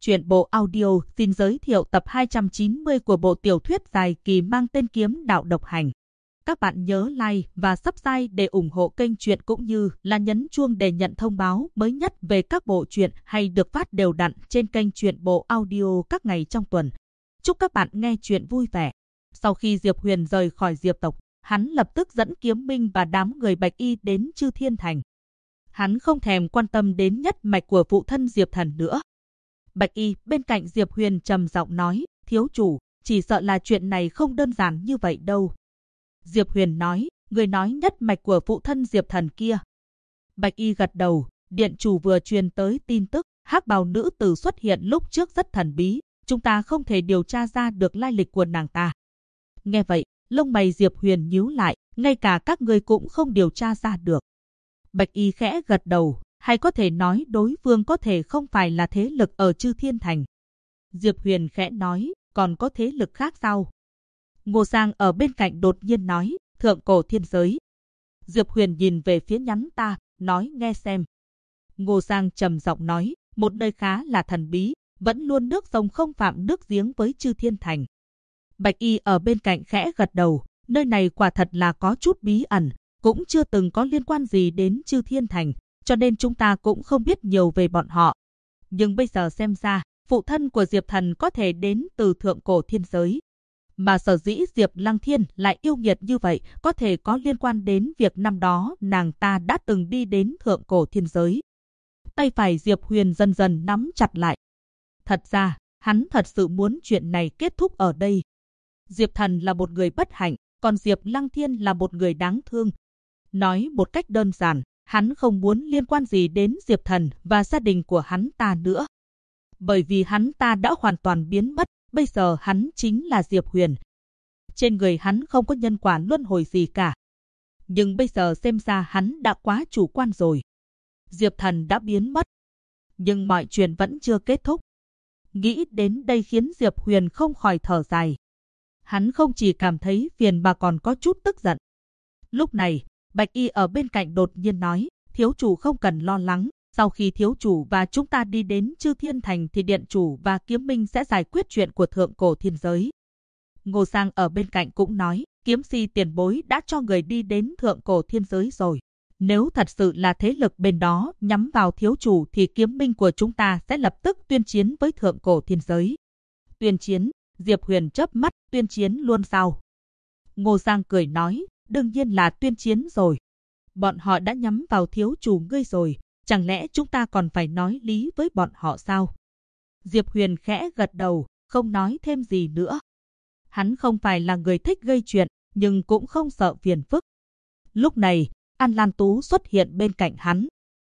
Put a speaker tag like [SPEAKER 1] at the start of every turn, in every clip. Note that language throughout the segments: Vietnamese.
[SPEAKER 1] Truyện bộ audio xin giới thiệu tập 290 của bộ tiểu thuyết dài kỳ mang tên Kiếm Đạo Độc Hành. Các bạn nhớ like và subscribe để ủng hộ kênh truyện cũng như là nhấn chuông để nhận thông báo mới nhất về các bộ truyện hay được phát đều đặn trên kênh truyện bộ audio các ngày trong tuần. Chúc các bạn nghe truyện vui vẻ. Sau khi Diệp Huyền rời khỏi Diệp tộc, hắn lập tức dẫn Kiếm Minh và đám người Bạch Y đến Chư Thiên Thành. Hắn không thèm quan tâm đến nhất mạch của phụ thân Diệp Thần nữa. Bạch Y bên cạnh Diệp Huyền trầm giọng nói, thiếu chủ, chỉ sợ là chuyện này không đơn giản như vậy đâu. Diệp Huyền nói, người nói nhất mạch của phụ thân Diệp Thần kia. Bạch Y gật đầu, điện chủ vừa truyền tới tin tức, hắc bào nữ tử xuất hiện lúc trước rất thần bí, chúng ta không thể điều tra ra được lai lịch của nàng ta. Nghe vậy, lông mày Diệp Huyền nhíu lại, ngay cả các ngươi cũng không điều tra ra được. Bạch Y khẽ gật đầu, hay có thể nói đối phương có thể không phải là thế lực ở Chư Thiên Thành. Diệp Huyền khẽ nói, còn có thế lực khác sao? Ngô Giang ở bên cạnh đột nhiên nói, thượng cổ thiên giới. Diệp Huyền nhìn về phía nhắn ta, nói nghe xem. Ngô Giang trầm giọng nói, một nơi khá là thần bí, vẫn luôn nước sông không phạm nước giếng với Chư Thiên Thành. Bạch Y ở bên cạnh khẽ gật đầu, nơi này quả thật là có chút bí ẩn, cũng chưa từng có liên quan gì đến Chư Thiên Thành, cho nên chúng ta cũng không biết nhiều về bọn họ. Nhưng bây giờ xem ra, phụ thân của Diệp Thần có thể đến từ thượng cổ thiên giới. Mà sở dĩ Diệp Lăng Thiên lại yêu nghiệt như vậy, có thể có liên quan đến việc năm đó nàng ta đã từng đi đến thượng cổ thiên giới. Tay phải Diệp Huyền dần dần nắm chặt lại. Thật ra, hắn thật sự muốn chuyện này kết thúc ở đây. Diệp Thần là một người bất hạnh, còn Diệp Lăng Thiên là một người đáng thương. Nói một cách đơn giản, hắn không muốn liên quan gì đến Diệp Thần và gia đình của hắn ta nữa. Bởi vì hắn ta đã hoàn toàn biến mất, bây giờ hắn chính là Diệp Huyền. Trên người hắn không có nhân quả luân hồi gì cả. Nhưng bây giờ xem ra hắn đã quá chủ quan rồi. Diệp Thần đã biến mất. Nhưng mọi chuyện vẫn chưa kết thúc. Nghĩ đến đây khiến Diệp Huyền không khỏi thở dài. Hắn không chỉ cảm thấy phiền mà còn có chút tức giận. Lúc này, Bạch Y ở bên cạnh đột nhiên nói, thiếu chủ không cần lo lắng, sau khi thiếu chủ và chúng ta đi đến Chư Thiên Thành thì điện chủ và Kiếm Minh sẽ giải quyết chuyện của thượng cổ thiên giới. Ngô Giang ở bên cạnh cũng nói, Kiếm Si tiền bối đã cho người đi đến thượng cổ thiên giới rồi. Nếu thật sự là thế lực bên đó nhắm vào thiếu chủ thì Kiếm Minh của chúng ta sẽ lập tức tuyên chiến với thượng cổ thiên giới. Tuyên chiến? Diệp Huyền chớp mắt, tuyên chiến luôn sao? Ngô Giang cười nói, đương nhiên là tuyên chiến rồi. Bọn họ đã nhắm vào thiếu chủ ngươi rồi, chẳng lẽ chúng ta còn phải nói lý với bọn họ sao? Diệp Huyền khẽ gật đầu, không nói thêm gì nữa. Hắn không phải là người thích gây chuyện, nhưng cũng không sợ phiền phức. Lúc này, An Lan Tú xuất hiện bên cạnh hắn.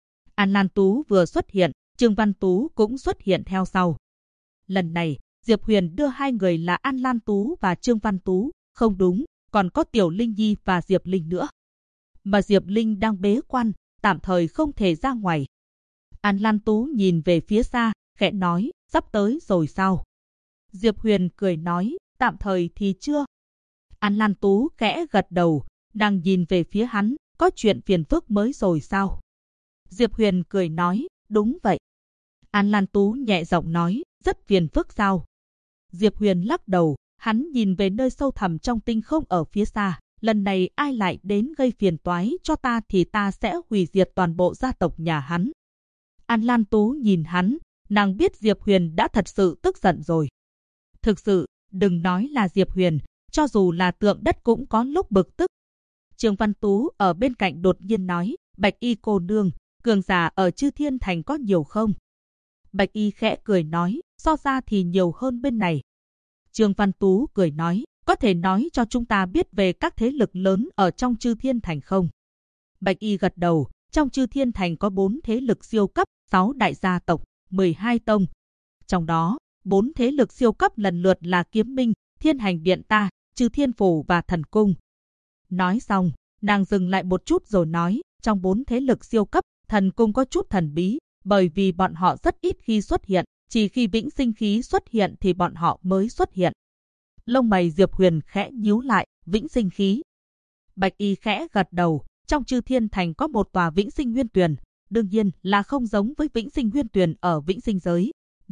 [SPEAKER 1] An Lan Tú vừa xuất hiện, Trương Văn Tú cũng xuất hiện theo sau. Lần này, Diệp Huyền đưa hai người là An Lan Tú và Trương Văn Tú, không đúng, còn có Tiểu Linh Nhi và Diệp Linh nữa. Mà Diệp Linh đang bế quan, tạm thời không thể ra ngoài. An Lan Tú nhìn về phía xa, khẽ nói, sắp tới rồi sao? Diệp Huyền cười nói, tạm thời thì chưa. An Lan Tú khẽ gật đầu, đang nhìn về phía hắn, có chuyện phiền phức mới rồi sao? Diệp Huyền cười nói, đúng vậy. An Lan Tú nhẹ giọng nói, rất phiền phức sao? Diệp Huyền lắc đầu, hắn nhìn về nơi sâu thẳm trong tinh không ở phía xa. Lần này ai lại đến gây phiền toái cho ta thì ta sẽ hủy diệt toàn bộ gia tộc nhà hắn. An Lan Tú nhìn hắn, nàng biết Diệp Huyền đã thật sự tức giận rồi. Thực sự, đừng nói là Diệp Huyền, cho dù là Tượng Đất cũng có lúc bực tức. Trương Văn Tú ở bên cạnh đột nhiên nói, Bạch Y cô nương, cường giả ở Chư Thiên Thành có nhiều không? Bạch Y khẽ cười nói, so ra thì nhiều hơn bên này. Trương Văn Tú cười nói, có thể nói cho chúng ta biết về các thế lực lớn ở trong Chư Thiên Thành không? Bạch Y gật đầu, trong Chư Thiên Thành có 4 thế lực siêu cấp, 6 đại gia tộc, 12 tông. Trong đó, 4 thế lực siêu cấp lần lượt là Kiếm Minh, Thiên Hành Điện Ta, Chư Thiên Phủ và Thần Cung. Nói xong, nàng dừng lại một chút rồi nói, trong 4 thế lực siêu cấp, Thần Cung có chút thần bí, bởi vì bọn họ rất ít khi xuất hiện, chỉ khi vĩnh sinh khí xuất hiện thì bọn họ mới xuất hiện. Lông mày Diệp Huyền khẽ nhíu lại, vĩnh sinh khí. Bạch Y khẽ gật đầu, trong Chư Thiên Thành có một tòa vĩnh sinh nguyên tuyền, đương nhiên là không giống với vĩnh sinh nguyên tuyền ở vĩnh sinh giới.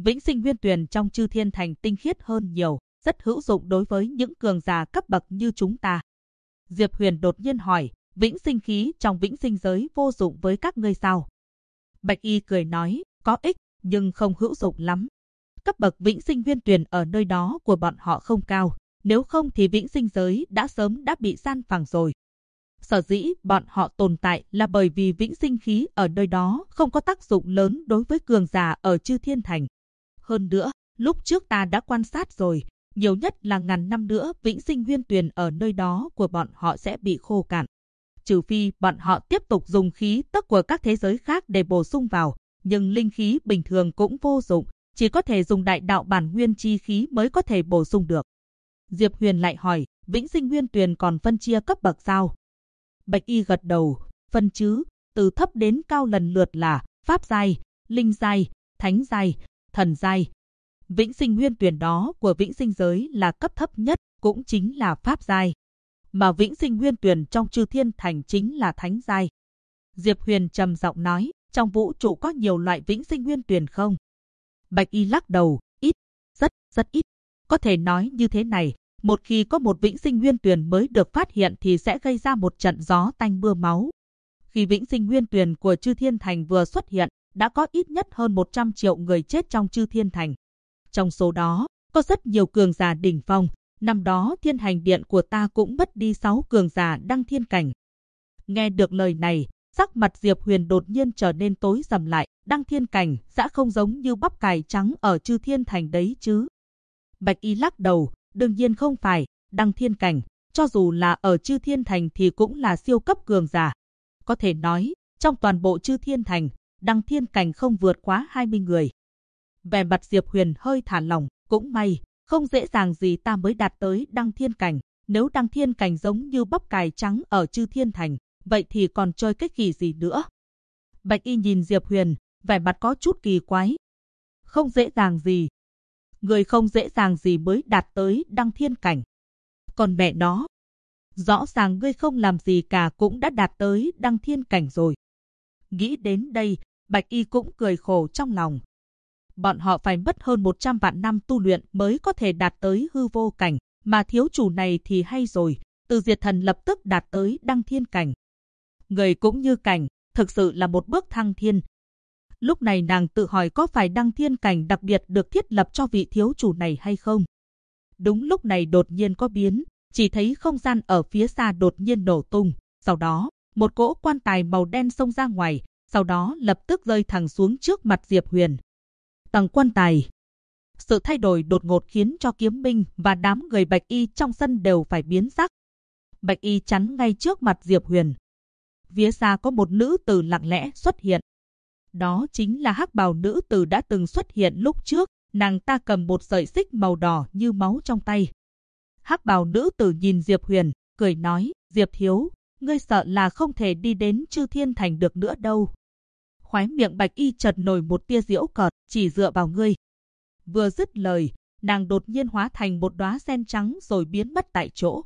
[SPEAKER 1] Vĩnh Sinh Nguyên Tuyền trong Chư Thiên Thành tinh khiết hơn nhiều, rất hữu dụng đối với những cường giả cấp bậc như chúng ta. Diệp Huyền đột nhiên hỏi, vĩnh sinh khí trong vĩnh sinh giới vô dụng với các ngươi sao? Bạch Y cười nói, có ích, nhưng không hữu dụng lắm. Cấp bậc vĩnh sinh nguyên tuyền ở nơi đó của bọn họ không cao, nếu không thì vĩnh sinh giới đã sớm bị san phẳng rồi. Sở dĩ bọn họ tồn tại là bởi vì vĩnh sinh khí ở nơi đó không có tác dụng lớn đối với cường giả ở Chư Thiên Thành. Hơn nữa, lúc trước ta đã quan sát rồi, nhiều nhất là ngàn năm nữa vĩnh sinh nguyên tuyền ở nơi đó của bọn họ sẽ bị khô cạn. Trừ phi bọn họ tiếp tục dùng khí tức của các thế giới khác để bổ sung vào, nhưng linh khí bình thường cũng vô dụng, chỉ có thể dùng đại đạo bản nguyên chi khí mới có thể bổ sung được. Diệp Huyền lại hỏi, vĩnh sinh nguyên tuyền còn phân chia cấp bậc sao? Bạch Y gật đầu, phân chứ, từ thấp đến cao lần lượt là pháp giai, linh giai, thánh giai, thần giai. Vĩnh sinh nguyên tuyền đó của vĩnh sinh giới là cấp thấp nhất, cũng chính là pháp giai. Mà vĩnh sinh nguyên tuyền trong Chư Thiên Thành chính là thánh giai. Diệp Huyền trầm giọng nói, trong vũ trụ có nhiều loại vĩnh sinh nguyên tuyền không? Bạch Y lắc đầu, ít, rất ít. Có thể nói như thế này, một khi có một vĩnh sinh nguyên tuyền mới được phát hiện thì sẽ gây ra một trận gió tanh mưa máu. Khi vĩnh sinh nguyên tuyền của Chư Thiên Thành vừa xuất hiện, đã có ít nhất hơn 100 triệu người chết trong Chư Thiên Thành. Trong số đó, có rất nhiều cường giả đỉnh phong. Năm đó Thiên Hành Điện của ta cũng mất đi 6 cường giả đăng thiên cảnh. Nghe được lời này, sắc mặt Diệp Huyền đột nhiên trở nên tối sầm lại. Đăng thiên cảnh sẽ không giống như bắp cải trắng ở Chư Thiên Thành đấy chứ? Bạch Y lắc đầu, đương nhiên không phải. Đăng thiên cảnh, cho dù là ở Chư Thiên Thành thì cũng là siêu cấp cường giả. Có thể nói, trong toàn bộ Chư Thiên Thành, đăng thiên cảnh không vượt quá 20 người. Vẻ mặt Diệp Huyền hơi thả lỏng, cũng may, không dễ dàng gì ta mới đạt tới đăng thiên cảnh. Nếu đăng thiên cảnh giống như bắp cải trắng ở Chư Thiên Thành, vậy thì còn chơi cái kỳ gì nữa? Bạch Y nhìn Diệp Huyền, vẻ mặt có chút kỳ quái. Không dễ dàng gì? Người không dễ dàng gì mới đạt tới đăng thiên cảnh? Còn mẹ nó, rõ ràng ngươi không làm gì cả cũng đã đạt tới đăng thiên cảnh rồi. Nghĩ đến đây, Bạch Y cũng cười khổ trong lòng. Bọn họ phải mất hơn 100 vạn năm tu luyện mới có thể đạt tới hư vô cảnh, mà thiếu chủ này thì hay rồi, từ diệt thần lập tức đạt tới đăng thiên cảnh. Người cũng như cảnh, thực sự là một bước thăng thiên. Lúc này nàng tự hỏi có phải đăng thiên cảnh đặc biệt được thiết lập cho vị thiếu chủ này hay không? Đúng lúc này đột nhiên có biến, chỉ thấy không gian ở phía xa đột nhiên nổ tung, sau đó, một cỗ quan tài màu đen xông ra ngoài, sau đó lập tức rơi thẳng xuống trước mặt Diệp Huyền. Tầng quan tài. Sự thay đổi đột ngột khiến cho Kiếm Minh và đám người Bạch Y trong sân đều phải biến sắc. Bạch Y chắn ngay trước mặt Diệp Huyền. Phía xa có một nữ tử lặng lẽ xuất hiện. Đó chính là hắc bào nữ tử đã từng xuất hiện lúc trước, nàng ta cầm một sợi xích màu đỏ như máu trong tay. Hắc bào nữ tử nhìn Diệp Huyền, cười nói, Diệp thiếu, ngươi sợ là không thể đi đến Chư Thiên Thành được nữa đâu. Khóe miệng Bạch Y chợt nổi một tia giễu cợt, chỉ dựa vào ngươi. Vừa dứt lời, nàng đột nhiên hóa thành một đóa sen trắng rồi biến mất tại chỗ.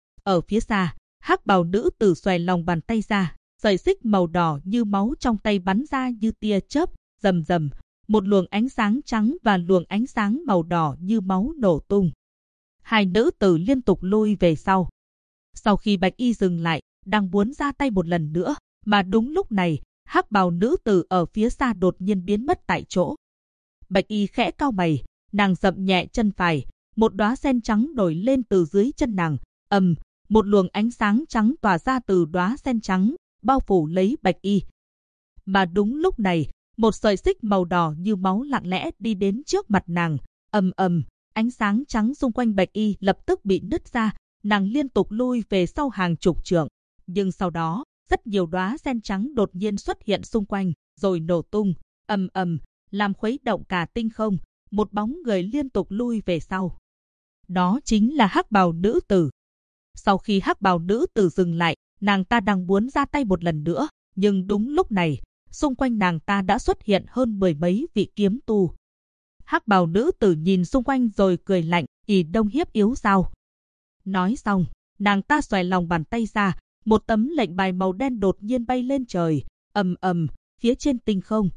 [SPEAKER 1] Ở phía xa, hắc bào nữ tử xòe lòng bàn tay ra, sợi xích màu đỏ như máu trong tay bắn ra như tia chớp, rầm rầm, một luồng ánh sáng trắng và luồng ánh sáng màu đỏ như máu nổ tung. Hai nữ tử liên tục lui về sau. Sau khi Bạch Y dừng lại, đang muốn ra tay một lần nữa, mà đúng lúc này, hắc bào nữ tử ở phía xa đột nhiên biến mất tại chỗ. Bạch Y khẽ cau mày, nàng dậm nhẹ chân phải, một đóa sen trắng nổi lên từ dưới chân nàng, một luồng ánh sáng trắng tỏa ra từ đóa sen trắng, bao phủ lấy Bạch Y. Mà đúng lúc này, một sợi xích màu đỏ như máu lặng lẽ đi đến trước mặt nàng, ánh sáng trắng xung quanh Bạch Y lập tức bị nứt ra, nàng liên tục lui về sau hàng chục trượng, nhưng sau đó, rất nhiều đóa sen trắng đột nhiên xuất hiện xung quanh, rồi nổ tung, làm khuấy động cả tinh không, một bóng người liên tục lui về sau. Đó chính là hắc bào nữ tử. Sau khi hắc bào nữ tử dừng lại, nàng ta đang muốn ra tay một lần nữa, nhưng đúng lúc này, xung quanh nàng ta đã xuất hiện hơn 10 mấy vị kiếm tu. Hắc bào nữ tử nhìn xung quanh rồi cười lạnh, ỷ đông hiếp yếu sao? Nói xong, nàng ta xòe lòng bàn tay ra, một tấm lệnh bài màu đen đột nhiên bay lên trời, phía trên tinh không.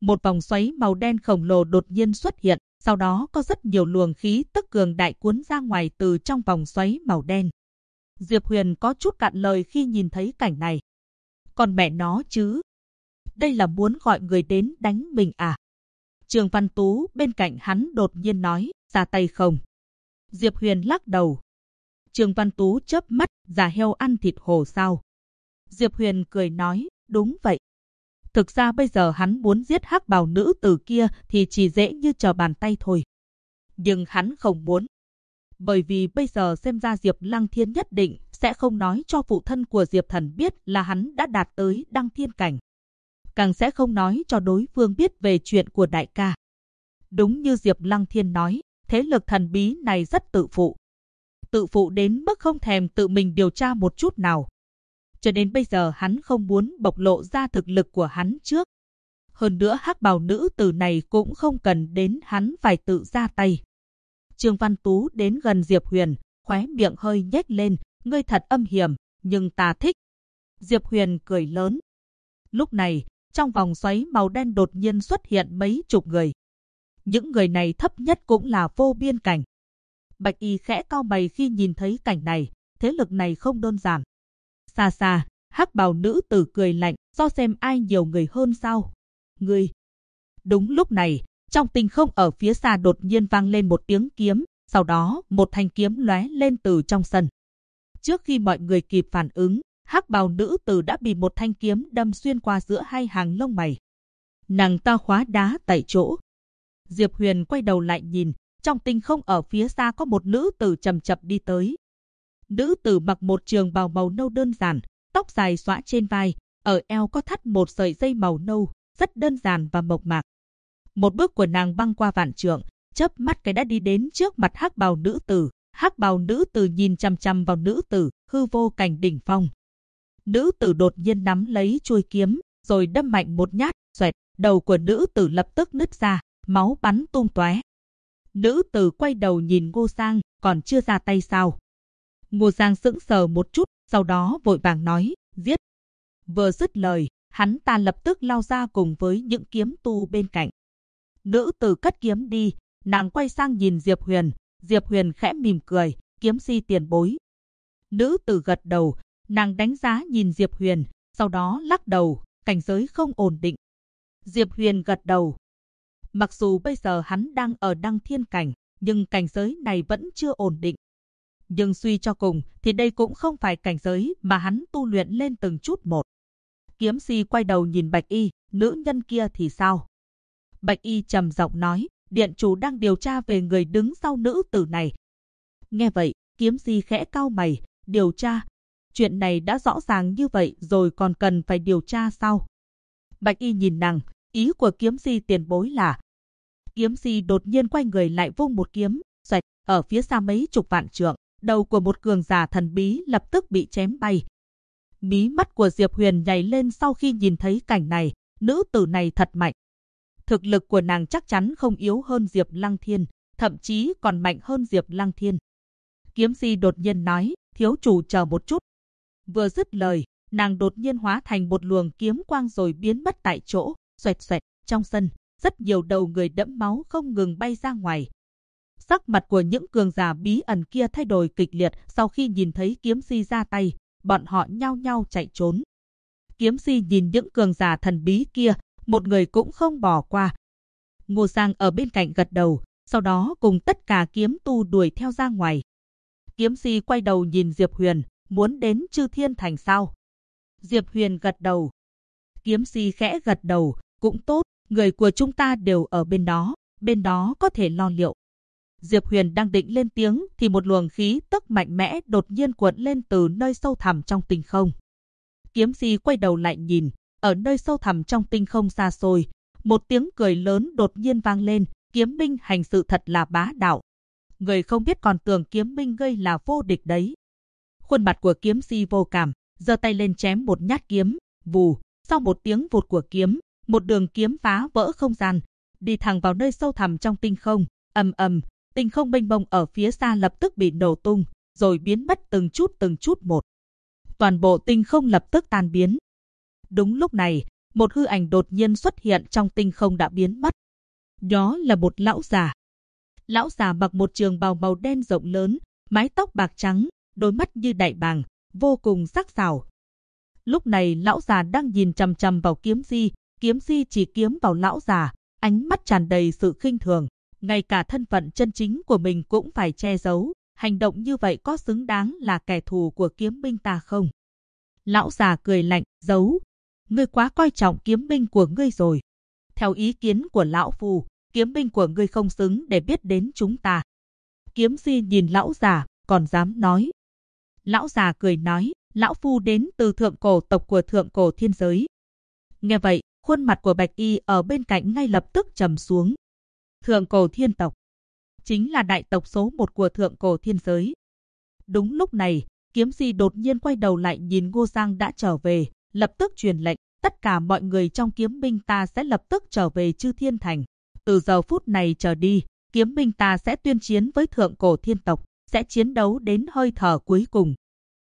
[SPEAKER 1] Một vòng xoáy màu đen khổng lồ đột nhiên xuất hiện, sau đó có rất nhiều luồng khí tức cường đại cuốn ra ngoài từ trong vòng xoáy màu đen. Diệp Huyền có chút cạn lời khi nhìn thấy cảnh này. Còn mẹ nó chứ, đây là muốn gọi người đến đánh mình à? Trương Văn Tú bên cạnh hắn đột nhiên nói, ra tay không? Diệp Huyền lắc đầu. Trương Văn Tú chớp mắt, già heo ăn thịt hổ sao? Diệp Huyền cười nói, đúng vậy. Thực ra bây giờ hắn muốn giết hắc bào nữ tử kia thì chỉ dễ như trở bàn tay thôi. Nhưng hắn không muốn. Bởi vì bây giờ xem ra Diệp Lăng Thiên nhất định sẽ không nói cho phụ thân của Diệp Thần biết là hắn đã đạt tới đăng thiên cảnh. Càng sẽ không nói cho đối phương biết về chuyện của đại ca. Đúng như Diệp Lăng Thiên nói, thế lực thần bí này rất tự phụ. Tự phụ đến mức không thèm tự mình điều tra một chút nào. Cho nên bây giờ hắn không muốn bộc lộ ra thực lực của hắn trước. Hơn nữa hắc bào nữ tử này cũng không cần đến hắn phải tự ra tay. Trương Văn Tú đến gần Diệp Huyền, khóe miệng hơi nhếch lên, ngươi thật âm hiểm, nhưng ta thích. Diệp Huyền cười lớn. Lúc này, trong vòng xoáy màu đen đột nhiên xuất hiện mấy chục người. Những người này thấp nhất cũng là vô biên cảnh. Bạch Y khẽ cau mày khi nhìn thấy cảnh này, thế lực này không đơn giản. Xa xa, hắc bào nữ tử cười lạnh, do xem ai nhiều người hơn sao? Ngươi. Đúng lúc này, trong tinh không ở phía xa đột nhiên vang lên một tiếng kiếm, sau đó một thanh kiếm lóe lên từ trong sân. Trước khi mọi người kịp phản ứng, hắc bào nữ tử đã bị một thanh kiếm đâm xuyên qua giữa hai hàng lông mày. Nàng ta hóa đá tại chỗ. Diệp Huyền quay đầu lại nhìn, trong tinh không ở phía xa có một nữ tử chậm chậm đi tới. Nữ tử mặc một trường bào màu nâu đơn giản, tóc dài xõa trên vai, ở eo có thắt một sợi dây màu nâu, rất đơn giản và mộc mạc. Một bước của nàng băng qua vạn trượng, chớp mắt cái đã đi đến trước mặt hắc bào nữ tử. Hắc bào nữ tử nhìn chằm chằm vào nữ tử, hư vô cảnh đỉnh phong. Nữ tử đột nhiên nắm lấy chuôi kiếm, rồi đâm mạnh một nhát, xoẹt, đầu của nữ tử lập tức nứt ra, máu bắn tung tóe. Nữ tử quay đầu nhìn Ngô Giang, còn chưa ra tay sao? Ngô Giang sững sờ một chút, sau đó vội vàng nói, giết. Vừa dứt lời, hắn ta lập tức lao ra cùng với những kiếm tu bên cạnh. Nữ tử cất kiếm đi, nàng quay sang nhìn Diệp Huyền. Diệp Huyền khẽ mỉm cười, kiếm si tiền bối. Nữ tử gật đầu, nàng đánh giá nhìn Diệp Huyền, sau đó lắc đầu, cảnh giới không ổn định. Diệp Huyền gật đầu. Mặc dù bây giờ hắn đang ở đăng thiên cảnh, nhưng cảnh giới này vẫn chưa ổn định. Nhưng suy cho cùng thì đây cũng không phải cảnh giới mà hắn tu luyện lên từng chút một. Kiếm si quay đầu nhìn Bạch Y, nữ nhân kia thì sao? Bạch Y trầm giọng nói, điện chủ đang điều tra về người đứng sau nữ tử này. Nghe vậy, kiếm si khẽ cau mày, điều tra? Chuyện này đã rõ ràng như vậy rồi còn cần phải điều tra sao? Bạch Y nhìn nàng, ý của kiếm si tiền bối là... Kiếm si đột nhiên quay người lại vung một kiếm, xoẹt, ở phía xa mấy chục vạn trượng, đầu của một cường giả thần bí lập tức bị chém bay. Mí mắt của Diệp Huyền nhảy lên sau khi nhìn thấy cảnh này, nữ tử này thật mạnh. Thực lực của nàng chắc chắn không yếu hơn Diệp Lăng Thiên, thậm chí còn mạnh hơn Diệp Lăng Thiên. Kiếm si đột nhiên nói, thiếu chủ chờ một chút. Vừa dứt lời, nàng đột nhiên hóa thành một luồng kiếm quang rồi biến mất tại chỗ, xoẹt xoẹt, trong sân, rất nhiều đầu người đẫm máu không ngừng bay ra ngoài. Sắc mặt của những cường giả bí ẩn kia thay đổi kịch liệt sau khi nhìn thấy kiếm si ra tay, bọn họ nhao nhao chạy trốn. Kiếm si nhìn những cường giả thần bí kia, một người cũng không bỏ qua. Ngô Giang ở bên cạnh gật đầu, sau đó cùng tất cả kiếm tu đuổi theo ra ngoài. Kiếm si quay đầu nhìn Diệp Huyền, muốn đến Chư Thiên Thành sao? Diệp Huyền gật đầu. Kiếm si khẽ gật đầu, cũng tốt, người của chúng ta đều ở bên đó có thể lo liệu. Diệp Huyền đang định lên tiếng thì một luồng khí tức mạnh mẽ đột nhiên cuộn lên từ nơi sâu thẳm trong tinh không. Kiếm si quay đầu lại nhìn, ở nơi sâu thẳm trong tinh không xa xôi, một tiếng cười lớn đột nhiên vang lên, Kiếm Minh hành sự thật là bá đạo. Người không biết còn tưởng Kiếm Minh gây là vô địch đấy. Khuôn mặt của kiếm si vô cảm, giơ tay lên chém một nhát kiếm, vù, sau một tiếng vụt của kiếm, một đường kiếm phá vỡ không gian, đi thẳng vào nơi sâu thẳm trong tinh không, ầm ầm, tinh không mênh mông ở phía xa lập tức bị nổ tung, rồi biến mất từng chút một. Toàn bộ tinh không lập tức tan biến. Đúng lúc này, một hư ảnh đột nhiên xuất hiện trong tinh không đã biến mất. Đó là một lão già. Lão già mặc một trường bào màu đen rộng lớn, mái tóc bạc trắng, đôi mắt như đại bàng, vô cùng sắc sảo. Lúc này lão già đang nhìn chằm chằm vào Kiếm Di chỉ kiếm vào lão già, ánh mắt tràn đầy sự khinh thường. Ngay cả thân phận chân chính của mình cũng phải che giấu, hành động như vậy có xứng đáng là kẻ thù của kiếm binh ta không? Lão già cười lạnh, giấu. Ngươi quá coi trọng kiếm binh của ngươi rồi. Theo ý kiến của lão phu, kiếm binh của ngươi không xứng để biết đến chúng ta. Kiếm Di nhìn lão già, còn dám nói. Lão già cười nói, lão phu đến từ thượng cổ tộc của thượng cổ thiên giới. Nghe vậy, khuôn mặt của Bạch Y ở bên cạnh ngay lập tức trầm xuống. Thượng cổ thiên tộc chính là đại tộc số 1 của thượng cổ thiên giới. Đúng lúc này, Kiếm Di đột nhiên quay đầu lại nhìn Ngô Giang đã trở về, lập tức truyền lệnh, tất cả mọi người trong kiếm binh ta sẽ lập tức trở về Chư Thiên Thành. Từ giờ phút này trở đi, kiếm binh ta sẽ tuyên chiến với thượng cổ thiên tộc, sẽ chiến đấu đến hơi thở cuối cùng.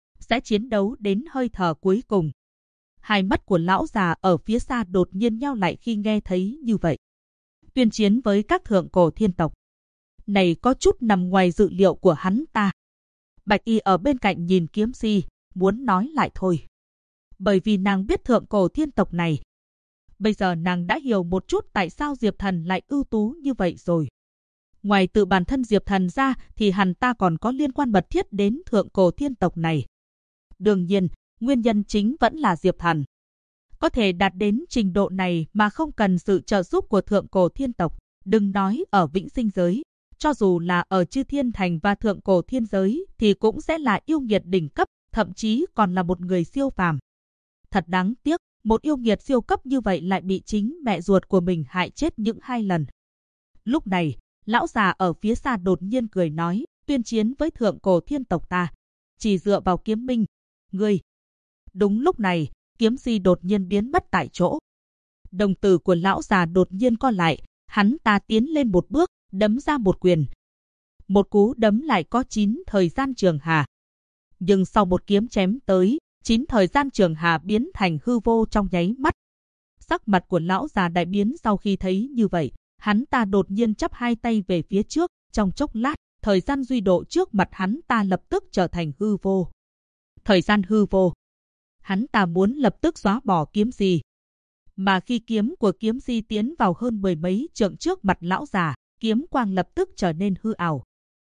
[SPEAKER 1] Hai mắt của lão già ở phía xa đột nhiên nheo lại khi nghe thấy như vậy. Tuyên chiến với các thượng cổ thiên tộc. Này có chút nằm ngoài dự liệu của hắn ta. Bạch Y ở bên cạnh nhìn Kiếm Di, muốn nói lại thôi. Bởi vì nàng biết thượng cổ thiên tộc này. Bây giờ nàng đã hiểu một chút tại sao Diệp Thần lại ưu tú như vậy rồi. Ngoài tự bản thân Diệp Thần ra thì hắn ta còn có liên quan mật thiết đến thượng cổ thiên tộc này. Đương nhiên, nguyên nhân chính vẫn là Diệp Thần. Có thể đạt đến trình độ này mà không cần sự trợ giúp của thượng cổ thiên tộc, đừng nói ở vĩnh sinh giới. Cho dù là ở Chư Thiên Thành và thượng cổ thiên giới thì cũng sẽ là yêu nghiệt đỉnh cấp, thậm chí còn là một người siêu phàm. Thật đáng tiếc, một yêu nghiệt siêu cấp như vậy lại bị chính mẹ ruột của mình hại chết những 2 lần. Lúc này, lão già ở phía xa đột nhiên cười nói, tuyên chiến với thượng cổ thiên tộc ta, chỉ dựa vào kiếm binh. Ngươi. Đúng lúc này, Kiếm Di đột nhiên biến mất tại chỗ. Đồng tử của lão già đột nhiên co lại, hắn ta tiến lên một bước, đấm ra một quyền. Một cú đấm lại có 9 thời gian trường hà. Nhưng sau một kiếm chém tới, 9 thời gian trường hà biến thành hư vô trong nháy mắt. Sắc mặt của lão già đại biến sau khi thấy như vậy, hắn ta đột nhiên chắp hai tay về phía trước, trong chốc lát, thời gian duy độ trước mặt hắn ta lập tức trở thành hư vô. Thời gian hư vô. Hắn ta muốn lập tức xóa bỏ Kiếm Di. Mà khi kiếm của Kiếm Di tiến vào hơn 10 mấy trượng trước mặt lão già, kiếm quang lập tức trở nên hư ảo.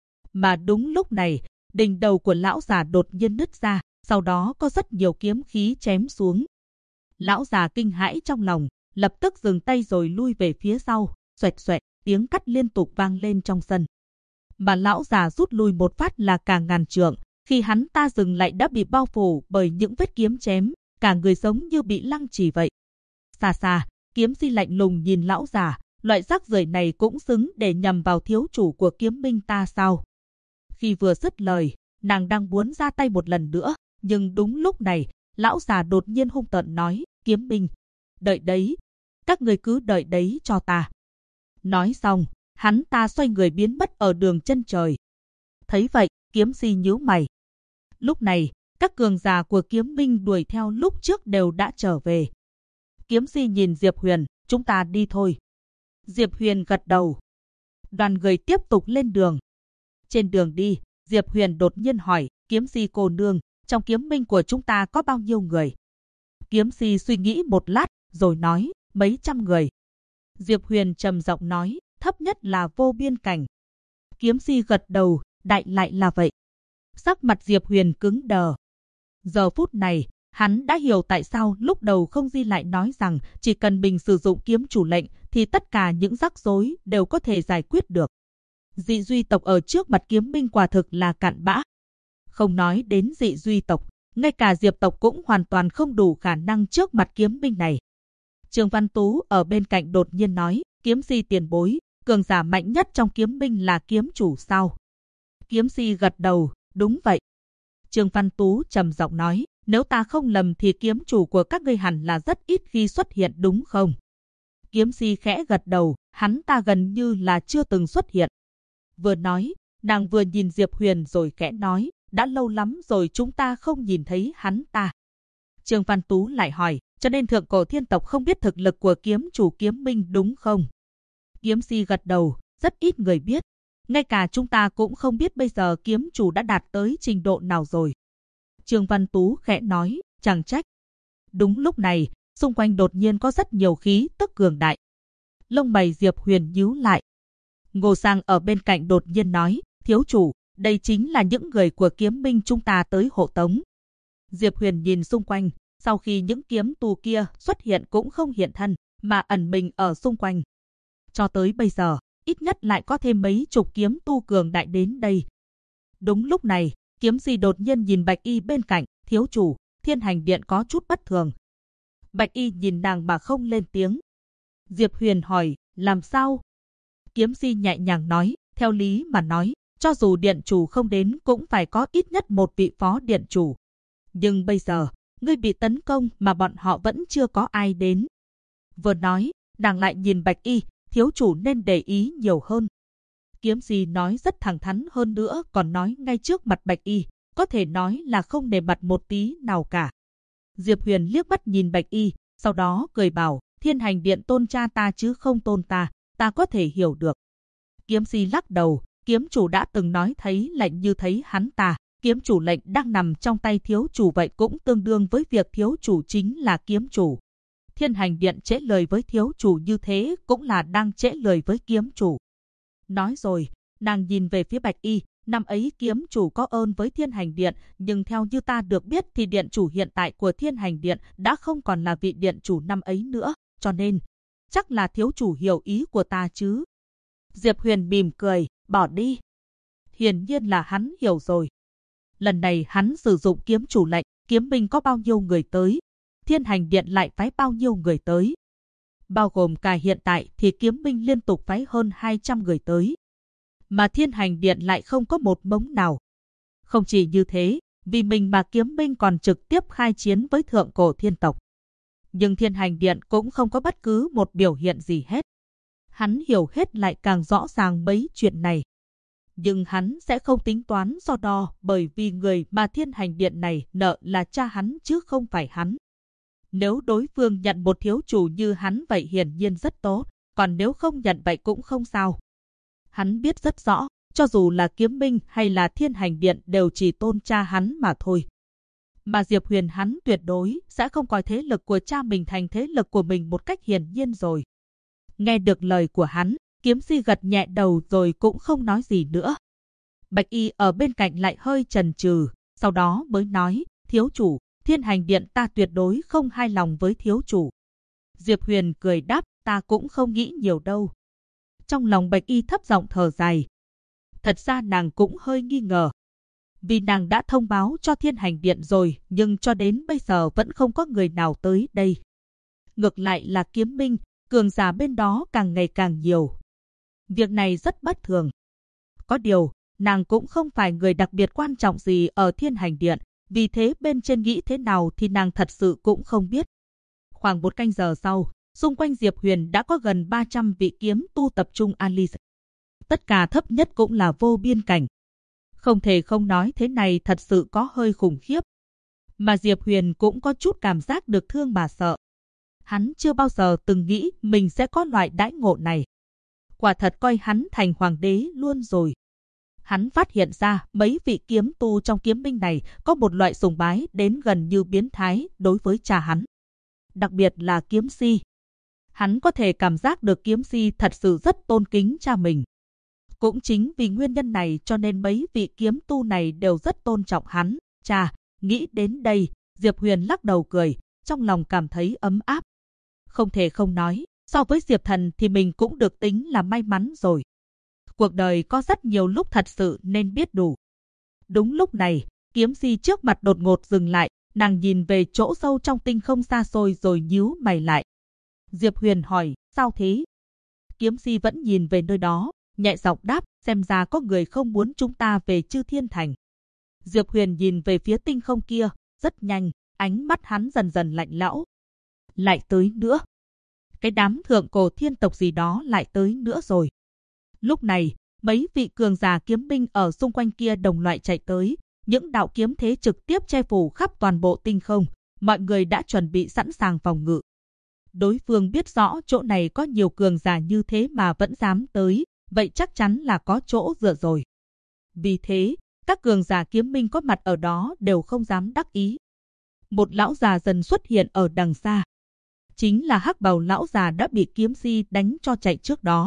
[SPEAKER 1] Mà đúng lúc này, đỉnh đầu của lão già đột nhiên nứt ra, sau đó có rất nhiều kiếm khí chém xuống. Lão già kinh hãi trong lòng, lập tức dừng tay rồi lui về phía sau, xoẹt xoẹt, tiếng cắt liên tục vang lên trong sân. Mà lão già rút lui một phát là cả ngàn trượng, khi hắn ta dừng lại đã bị bao phủ bởi những vết kiếm chém, cả người giống như bị lăng trì vậy. Xa xa, Kiếm Di lạnh lùng nhìn lão già, loại rác rưởi này cũng xứng để nhằm vào thiếu chủ của kiếm binh ta sao? Khi vừa dứt lời, nàng đang muốn ra tay một lần nữa, nhưng đúng lúc này, lão già đột nhiên hung tợn nói, kiếm binh, đợi đấy, các người cứ đợi đấy cho ta. Nói xong, hắn ta xoay người biến mất ở đường chân trời. Thấy vậy, Kiếm Di nhíu mày. Lúc này, các cường giả của kiếm binh đuổi theo lúc trước đều đã trở về. Kiếm Di nhìn Diệp Huyền, chúng ta đi thôi. Diệp Huyền gật đầu. Đoàn người tiếp tục lên đường. Trên đường đi, Diệp Huyền đột nhiên hỏi, Kiếm Di cô nương, trong kiếm binh của chúng ta có bao nhiêu người? Kiếm Di suy nghĩ một lát, rồi nói, mấy trăm người. Diệp Huyền trầm giọng nói, thấp nhất là vô biên cảnh. Kiếm Di gật đầu, đại lại là vậy. Sắc mặt Diệp Huyền cứng đờ. Giờ phút này, hắn đã hiểu tại sao lúc đầu Không Di lại nói rằng chỉ cần mình sử dụng kiếm chủ lệnh thì tất cả những rắc rối đều có thể giải quyết được. Dị duy tộc ở trước mặt kiếm binh quả thực là cặn bã. Không nói đến dị duy tộc, ngay cả Diệp tộc cũng hoàn toàn không đủ khả năng trước mặt kiếm binh này. Trương Văn Tú ở bên cạnh đột nhiên nói, Kiếm Di tiền bối, cường giả mạnh nhất trong kiếm binh là kiếm chủ sao? Kiếm Di gật đầu, đúng vậy. Trương Văn Tú trầm giọng nói, nếu ta không lầm thì kiếm chủ của các ngươi hẳn là rất ít khi xuất hiện đúng không? Kiếm Di khẽ gật đầu, hắn ta gần như là chưa từng xuất hiện. Vừa nói, nàng vừa nhìn Diệp Huyền rồi khẽ nói, đã lâu lắm rồi chúng ta không nhìn thấy hắn ta. Trương Văn Tú lại hỏi, cho nên thượng cổ thiên tộc không biết thực lực của kiếm chủ Kiếm Minh đúng không? Kiếm Si gật đầu, rất ít người biết. Ngay cả chúng ta cũng không biết bây giờ kiếm chủ đã đạt tới trình độ nào rồi. Trương Văn Tú khẽ nói, chẳng trách. Đúng lúc này, xung quanh đột nhiên có rất nhiều khí tức cường đại. Lông mày Diệp Huyền nhíu lại. Ngô Sang ở bên cạnh đột nhiên nói, thiếu chủ, đây chính là những người của Kiếm Minh chúng ta tới hộ tống. Diệp Huyền nhìn xung quanh, sau khi những kiếm tù kia xuất hiện cũng không hiện thân, mà ẩn mình ở xung quanh. Cho tới bây giờ, ít nhất lại có thêm mấy chục kiếm tu cường đại đến đây. Đúng lúc này, Kiếm Si đột nhiên nhìn Bạch Y bên cạnh, thiếu chủ, Thiên Hành Điện có chút bất thường. Bạch Y nhìn nàng mà không lên tiếng. Diệp Huyền hỏi, làm sao? Kiếm Si nhẹ nhàng nói, theo lý mà nói, cho dù điện chủ không đến cũng phải có ít nhất một vị phó điện chủ. Nhưng bây giờ, ngươi bị tấn công mà bọn họ vẫn chưa có ai đến. Vừa nói, nàng lại nhìn Bạch Y, thiếu chủ nên để ý nhiều hơn. Kiếm Si nói rất thẳng thắn hơn nữa, còn nói ngay trước mặt Bạch Y, có thể nói là không nể mặt một tí nào cả. Diệp Huyền liếc mắt nhìn Bạch Y, sau đó cười bảo, Thiên Hành Điện tôn cha ta chứ không tôn ta, ta có thể hiểu được. Kiếm Si lắc đầu, kiếm chủ đã từng nói thấy lệnh như thấy hắn ta, kiếm chủ lệnh đang nằm trong tay thiếu chủ, vậy cũng tương đương với việc thiếu chủ chính là kiếm chủ. Thiên Hành Điện trễ lời với thiếu chủ như thế cũng là đang trễ lời với kiếm chủ. Nói rồi, nàng nhìn về phía Bạch Y, năm ấy kiếm chủ có ơn với Thiên Hành Điện, nhưng theo như ta được biết thì điện chủ hiện tại của Thiên Hành Điện đã không còn là vị điện chủ năm ấy nữa, cho nên chắc là thiếu chủ hiểu ý của ta chứ. Diệp Huyền mỉm cười, bỏ đi. Hiển nhiên là hắn hiểu rồi. Lần này hắn sử dụng kiếm chủ lệnh, Kiếm Minh có bao nhiêu người tới, Thiên Hành Điện lại phái bao nhiêu người tới. Bao gồm cả hiện tại thì Kiếm Minh liên tục phái hơn 200 người tới. Mà Thiên Hành Điện lại không có một mống nào. Không chỉ như thế, vì mình mà Kiếm Minh còn trực tiếp khai chiến với thượng cổ thiên tộc. Nhưng Thiên Hành Điện cũng không có bất cứ một biểu hiện gì hết. Hắn hiểu hết lại càng rõ ràng mấy chuyện này. Nhưng hắn sẽ không tính toán so đo, bởi vì người mà Thiên Hành Điện này nợ là cha hắn chứ không phải hắn. Nếu đối phương nhận một thiếu chủ như hắn vậy hiển nhiên rất tốt, còn nếu không nhận vậy cũng không sao. Hắn biết rất rõ, cho dù là Kiếm Minh hay là Thiên Hành Điện đều chỉ tôn cha hắn mà thôi. Mà Diệp Huyền hắn tuyệt đối sẽ không coi thế lực của cha mình thành thế lực của mình một cách hiển nhiên rồi. Nghe được lời của hắn, Kiếm Si gật nhẹ đầu rồi cũng không nói gì nữa. Bạch Y ở bên cạnh lại hơi chần chừ, sau đó mới nói, thiếu chủ, Thiên Hành Điện ta tuyệt đối không hài lòng với thiếu chủ. Diệp Huyền cười đáp, ta cũng không nghĩ nhiều đâu. Trong lòng Bạch Y thấp giọng thở dài. Thật ra nàng cũng hơi nghi ngờ. Vì nàng đã thông báo cho Thiên Hành Điện rồi, nhưng cho đến bây giờ vẫn không có người nào tới đây. Ngược lại là Kiếm Minh, cường giả bên đó càng ngày càng nhiều. Việc này rất bất thường. Có điều, nàng cũng không phải người đặc biệt quan trọng gì ở Thiên Hành Điện, vì thế bên trên nghĩ thế nào thì nàng thật sự cũng không biết. Khoảng 1 canh giờ sau, xung quanh Diệp Huyền đã có gần 300 vị kiếm tu tập trung Alice. Tất cả thấp nhất cũng là vô biên cảnh. Không thể không nói thế này thật sự có hơi khủng khiếp. Mà Diệp Huyền cũng có chút cảm giác được thương mà sợ. Hắn chưa bao giờ từng nghĩ mình sẽ có loại đãi ngộ này. Quả thật coi hắn thành hoàng đế luôn rồi. Hắn phát hiện ra mấy vị kiếm tu trong Kiếm Minh này có một loại sùng bái đến gần như biến thái đối với cha hắn. Đặc biệt là Kiếm Si. Hắn có thể cảm giác được Kiếm Si thật sự rất tôn kính cha mình. Cũng chính vì nguyên nhân này cho nên mấy vị kiếm tu này đều rất tôn trọng hắn. Cha, nghĩ đến đây, Diệp Huyền lắc đầu cười, trong lòng cảm thấy ấm áp. Không thể không nói, so với Diệp Thần thì mình cũng được tính là may mắn rồi. Cuộc đời có rất nhiều lúc thật sự nên biết đủ. Đúng lúc này, Kiếm Si trước mặt đột ngột dừng lại, nàng nhìn về chỗ sâu trong tinh không xa xôi rồi nhíu mày lại. Diệp Huyền hỏi, sao thế? Kiếm Si vẫn nhìn về nơi đó, nhẹ giọng đáp, xem ra có người không muốn chúng ta về Chư Thiên Thành. Diệp Huyền nhìn về phía tinh không kia, rất nhanh, ánh mắt hắn dần dần lạnh lẽo. Lại tới nữa. Cái đám thượng cổ thiên tộc gì đó lại tới nữa rồi. Lúc này, mấy vị cường giả kiếm binh ở xung quanh kia đồng loại chạy tới, những đạo kiếm thế trực tiếp che phủ khắp toàn bộ tinh không, mọi người đã chuẩn bị sẵn sàng phòng ngự. Đối phương biết rõ chỗ này có nhiều cường giả như thế mà vẫn dám tới, vậy chắc chắn là có chỗ dựa rồi. Vì thế, các cường giả kiếm minh có mặt ở đó đều không dám đắc ý. Một lão già dần xuất hiện ở đằng xa. Chính là hắc bào lão già đã bị kiếm si đánh cho chạy trước đó.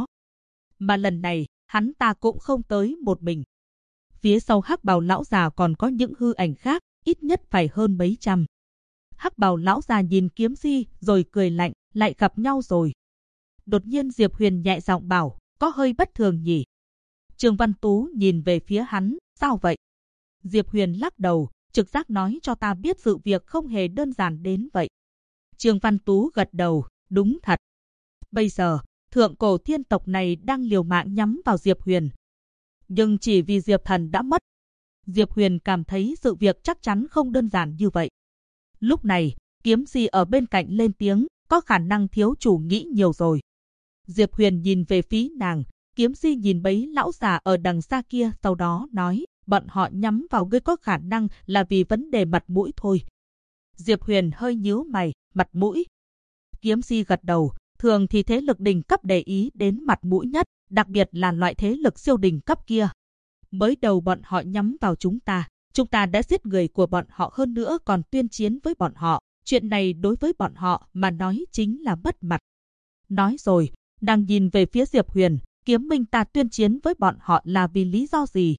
[SPEAKER 1] Mà lần này, hắn ta cũng không tới một mình. Phía sau hắc bào lão già còn có những hư ảnh khác, ít nhất phải hơn mấy trăm. Hắc bào lão già nhìn kiếm si rồi cười lạnh, lại gặp nhau rồi. Đột nhiên Diệp Huyền nhẹ giọng bảo, có hơi bất thường nhỉ. Trương Văn Tú nhìn về phía hắn, sao vậy? Diệp Huyền lắc đầu, trực giác nói cho ta biết sự việc không hề đơn giản đến vậy. Trương Văn Tú gật đầu, đúng thật. Bây giờ, thượng cổ thiên tộc này đang liều mạng nhắm vào Diệp Huyền. Nhưng chỉ vì Diệp Thần đã mất. Diệp Huyền cảm thấy sự việc chắc chắn không đơn giản như vậy. Lúc này, kiếm si ở bên cạnh lên tiếng, có khả năng thiếu chủ nghĩ nhiều rồi. Diệp Huyền nhìn về phía nàng, kiếm si nhìn bấy lão già ở đằng xa kia, sau đó nói, bọn họ nhắm vào ngươi có khả năng là vì vấn đề mặt mũi thôi. Diệp Huyền hơi nhíu mày, mặt mũi. Kiếm si gật đầu, thường thì thế lực đỉnh cấp để ý đến mặt mũi nhất, đặc biệt là loại thế lực siêu đỉnh cấp kia. Mới đầu bọn họ nhắm vào chúng ta đã giết người của bọn họ, hơn nữa còn tuyên chiến với bọn họ. Chuyện này đối với bọn họ mà nói chính là mất mặt. Nói rồi, đang nhìn về phía Diệp Huyền, kiếm minh ta tuyên chiến với bọn họ là vì lý do gì?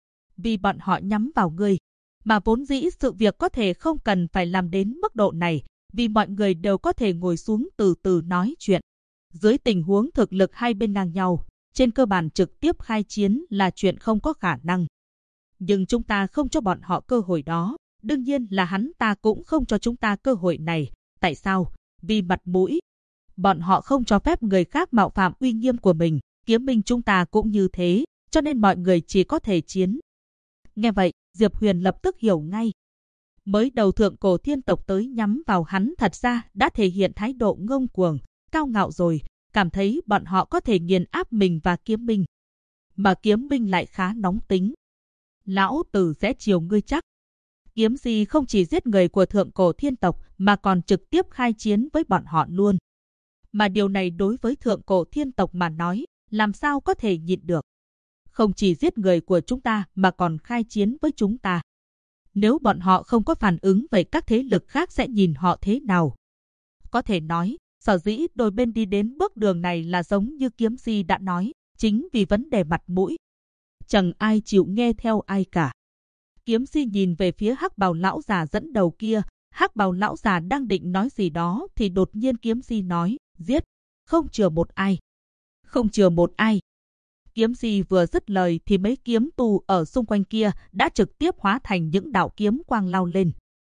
[SPEAKER 1] Vì bọn họ nhắm vào ngươi. Mà vốn dĩ sự việc có thể không cần phải làm đến mức độ này, vì mọi người đều có thể ngồi xuống từ từ nói chuyện. Dưới tình huống thực lực hai bên ngang nhau, trên cơ bản trực tiếp khai chiến là chuyện không có khả năng. Nhưng chúng ta không cho bọn họ cơ hội đó, đương nhiên là hắn ta cũng không cho chúng ta cơ hội này. Tại sao? Vì mặt mũi. Bọn họ không cho phép người khác mạo phạm uy nghiêm của mình, kiếm minh chúng ta cũng như thế, cho nên mọi người chỉ có thể chiến. Nghe vậy, Diệp Huyền lập tức hiểu ngay. Mới đầu thượng cổ thiên tộc tới nhắm vào hắn thật ra đã thể hiện thái độ ngông cuồng, cao ngạo rồi, cảm thấy bọn họ có thể nghiền áp mình và kiếm minh. Mà kiếm minh lại khá nóng tính. Lão tử sẽ chiều ngươi chắc. Kiếm si không chỉ giết người của thượng cổ thiên tộc mà còn trực tiếp khai chiến với bọn họ luôn. Mà điều này đối với thượng cổ thiên tộc mà nói, làm sao có thể nhịn được. Không chỉ giết người của chúng ta mà còn khai chiến với chúng ta. Nếu bọn họ không có phản ứng, vậy các thế lực khác sẽ nhìn họ thế nào? Có thể nói, sở dĩ đôi bên đi đến bước đường này là giống như kiếm si đã nói, chính vì vấn đề mặt mũi. Chẳng ai chịu nghe theo ai cả. Kiếm si nhìn về phía hắc bào lão già dẫn đầu kia, hắc bào lão già đang định nói gì đó thì đột nhiên kiếm si nói, giết, không chừa một ai. Không chừa một ai. Kiếm si vừa dứt lời thì mấy kiếm tu ở xung quanh kia đã trực tiếp hóa thành những đạo kiếm quang lao lên.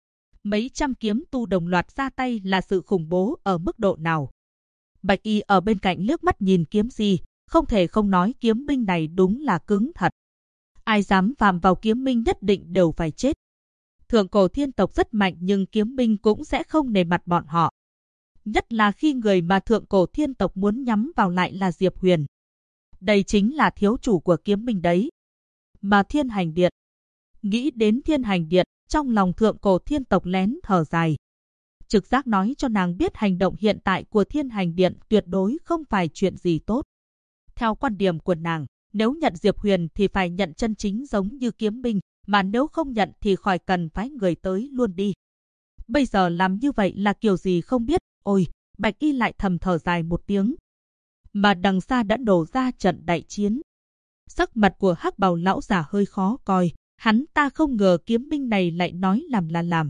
[SPEAKER 1] Mấy trăm kiếm tu đồng loạt ra tay là sự khủng bố ở mức độ nào. Bạch Y ở bên cạnh liếc mắt nhìn kiếm si, không thể không nói kiếm minh này đúng là cứng thật. Ai dám phạm vào kiếm minh nhất định đều phải chết. Thượng cổ thiên tộc rất mạnh nhưng kiếm minh cũng sẽ không nể mặt bọn họ. Nhất là khi người mà thượng cổ thiên tộc muốn nhắm vào lại là Diệp Huyền. Đây chính là thiếu chủ của kiếm minh đấy. Mà Thiên Hành Điện. Nghĩ đến Thiên Hành Điện, trong lòng thượng cổ thiên tộc lén thở dài. Trực giác nói cho nàng biết hành động hiện tại của Thiên Hành Điện tuyệt đối không phải chuyện gì tốt. Theo quan điểm của nàng, nếu nhận Diệp Huyền thì phải nhận chân chính giống như kiếm minh, mà nếu không nhận thì khỏi cần phái người tới luôn đi. Bây giờ làm như vậy là kiểu gì không biết, ôi, Bạch Y lại thầm thở dài một tiếng. Mà đằng xa đã nổ ra trận đại chiến. Sắc mặt của hắc bào lão già hơi khó coi, hắn ta không ngờ kiếm minh này lại nói làm là làm.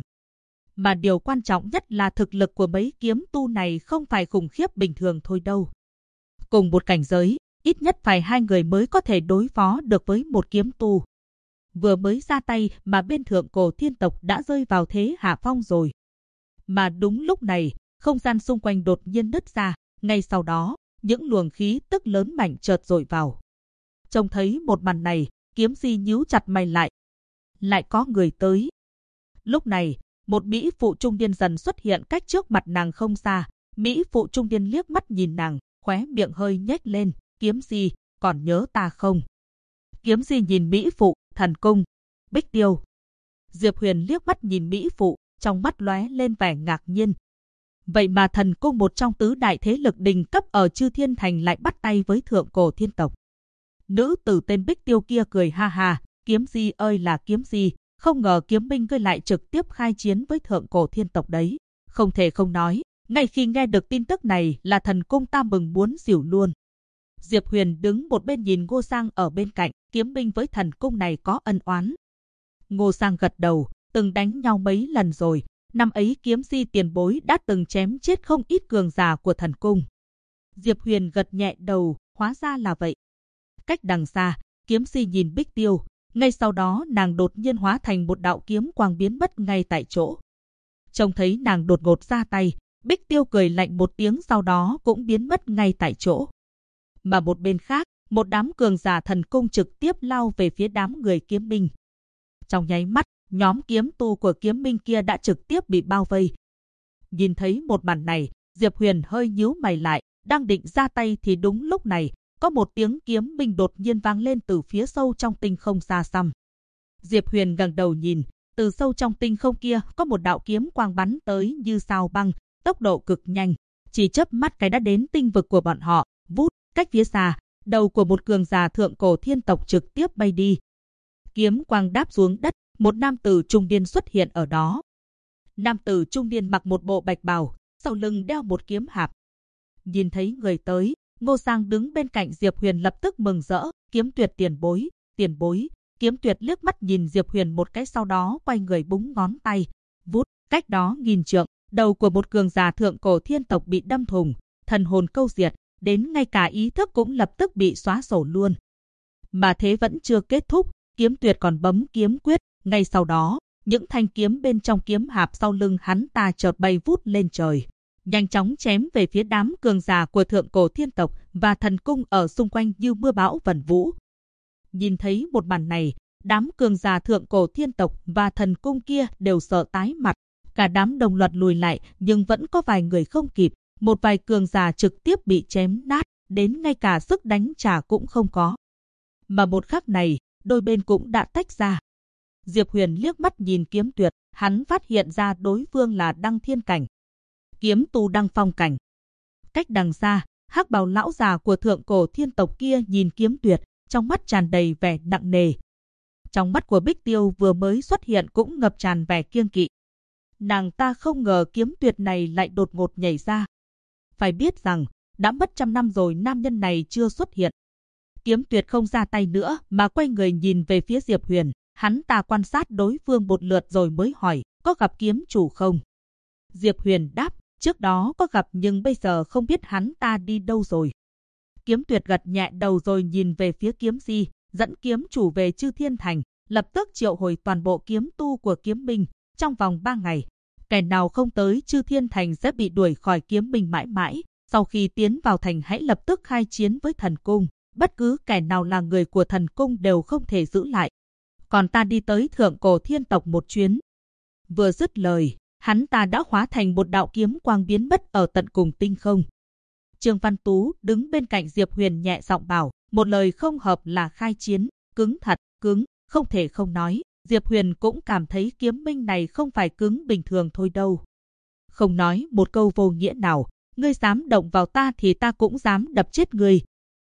[SPEAKER 1] Mà điều quan trọng nhất là thực lực của mấy kiếm tu này không phải khủng khiếp bình thường thôi đâu. Cùng một cảnh giới, ít nhất phải hai người mới có thể đối phó được với một kiếm tu. Vừa mới ra tay mà bên thượng cổ thiên tộc đã rơi vào thế hạ phong rồi. Mà đúng lúc này, không gian xung quanh đột nhiên nứt ra, ngay sau đó, những luồng khí tức lớn mạnh chợt dội vào. Trông thấy một màn này, kiếm si nhíu chặt mày lại. Lại có người tới. Lúc này, một mỹ phụ trung niên dần xuất hiện cách trước mặt nàng không xa. Mỹ phụ trung niên liếc mắt nhìn nàng, khóe miệng hơi nhếch lên. Kiếm si, còn nhớ ta không? Kiếm si nhìn mỹ phụ, thần cung, Bích Tiêu. Diệp Huyền liếc mắt nhìn mỹ phụ, trong mắt lóe lên vẻ ngạc nhiên. Vậy mà thần cung một trong tứ đại thế lực đỉnh cấp ở Chư Thiên Thành lại bắt tay với thượng cổ thiên tộc. Nữ tử tên Bích Tiêu kia cười ha ha, Kiếm Di ơi là Kiếm Di, không ngờ Kiếm Minh ngươi lại trực tiếp khai chiến với thượng cổ thiên tộc đấy. Không thể không nói, ngay khi nghe được tin tức này là thần cung ta mừng muốn xỉu luôn. Diệp Huyền đứng một bên nhìn Ngô Sang ở bên cạnh, Kiếm Minh với thần cung này có ân oán. Ngô Sang gật đầu, từng đánh nhau mấy lần rồi, năm ấy Kiếm Di tiền bối đã từng chém chết không ít cường giả của thần cung. Diệp Huyền gật nhẹ đầu, hóa ra là vậy. Cách đằng xa, Kiếm Di nhìn Bích Tiêu, ngay sau đó nàng đột nhiên hóa thành một đạo kiếm quang biến mất ngay tại chỗ. Trông thấy nàng đột ngột ra tay, Bích Tiêu cười lạnh một tiếng sau đó cũng biến mất ngay tại chỗ. Mà một bên khác, một đám cường giả thần cung trực tiếp lao về phía đám người Kiếm Minh. Trong nháy mắt, nhóm kiếm tu của Kiếm Minh kia đã trực tiếp bị bao vây. Nhìn thấy một màn này, Diệp Huyền hơi nhíu mày lại, đang định ra tay thì đúng lúc này, có một tiếng kiếm minh đột nhiên vang lên từ phía sâu trong tinh không xa xăm. Diệp Huyền ngẩng đầu nhìn, từ sâu trong tinh không kia có một đạo kiếm quang bắn tới như sao băng, tốc độ cực nhanh, chỉ chớp mắt cái đã đến tinh vực của bọn họ. Vút, cách phía xa, đầu của một cường giả thượng cổ thiên tộc trực tiếp bay đi. Kiếm quang đáp xuống đất, một nam tử trung niên xuất hiện ở đó. Nam tử trung niên mặc một bộ bạch bào, sau lưng đeo một kiếm hạp. Nhìn thấy người tới, Ngô Sang đứng bên cạnh Diệp Huyền lập tức mừng rỡ, Kiếm Tuyệt tiền bối, tiền bối. Kiếm Tuyệt liếc mắt nhìn Diệp Huyền một cái sau đó quay người búng ngón tay. Vút, cách đó nghìn trượng, đầu của một cường giả thượng cổ thiên tộc bị đâm thủng, thần hồn câu diệt, đến ngay cả ý thức cũng lập tức bị xóa sổ luôn. Mà thế vẫn chưa kết thúc, Kiếm Tuyệt còn bấm kiếm quyết, ngay sau đó, những thanh kiếm bên trong kiếm hạp sau lưng hắn ta chợt bay vút lên trời, nhanh chóng chém về phía đám cường giả của thượng cổ thiên tộc và thần cung ở xung quanh như mưa bão vần vũ. Nhìn thấy một màn này, đám cường giả thượng cổ thiên tộc và thần cung kia đều sợ tái mặt, cả đám đồng loạt lùi lại, nhưng vẫn có vài người không kịp, một vài cường giả trực tiếp bị chém nát, đến ngay cả sức đánh trả cũng không có. Mà một khắc này, đôi bên cũng đã tách ra. Diệp Huyền liếc mắt nhìn Kiếm Tuyệt, hắn phát hiện ra đối phương là Đăng Thiên cảnh, kiếm tu Đăng Phong cảnh. Cách đằng xa, hắc bào lão già của thượng cổ thiên tộc kia nhìn Kiếm Tuyệt, trong mắt tràn đầy vẻ nặng nề. Trong mắt của Bích Tiêu vừa mới xuất hiện cũng ngập tràn vẻ kiêng kỵ. Nàng ta không ngờ Kiếm Tuyệt này lại đột ngột nhảy ra. Phải biết rằng, đã mất 100 năm rồi nam nhân này chưa xuất hiện. Kiếm Tuyệt không ra tay nữa mà quay người nhìn về phía Diệp Huyền. Hắn ta quan sát đối phương một lượt rồi mới hỏi, có gặp kiếm chủ không? Diệp Huyền đáp, trước đó có gặp nhưng bây giờ không biết hắn ta đi đâu rồi. Kiếm Tuyệt gật nhẹ đầu rồi nhìn về phía Kiếm Di, dẫn kiếm chủ về Chư Thiên Thành, lập tức triệu hồi toàn bộ kiếm tu của Kiếm Minh. Trong vòng 3 ngày, kẻ nào không tới Chư Thiên Thành sẽ bị đuổi khỏi Kiếm Minh mãi mãi. Sau khi tiến vào thành hãy lập tức khai chiến với thần cung. Bất cứ kẻ nào là người của thần cung đều không thể giữ lại. Còn ta đi tới thượng cổ thiên tộc một chuyến. Vừa dứt lời, hắn ta đã hóa thành một đạo kiếm quang biến mất ở tận cùng tinh không. Trương Văn Tú đứng bên cạnh Diệp Huyền nhẹ giọng bảo, một lời không hợp là khai chiến, cứng thật, cứng, không thể không nói. Diệp Huyền cũng cảm thấy Kiếm Minh này không phải cứng bình thường thôi đâu. Không nói một câu vô nghĩa nào, ngươi dám động vào ta thì ta cũng dám đập chết ngươi.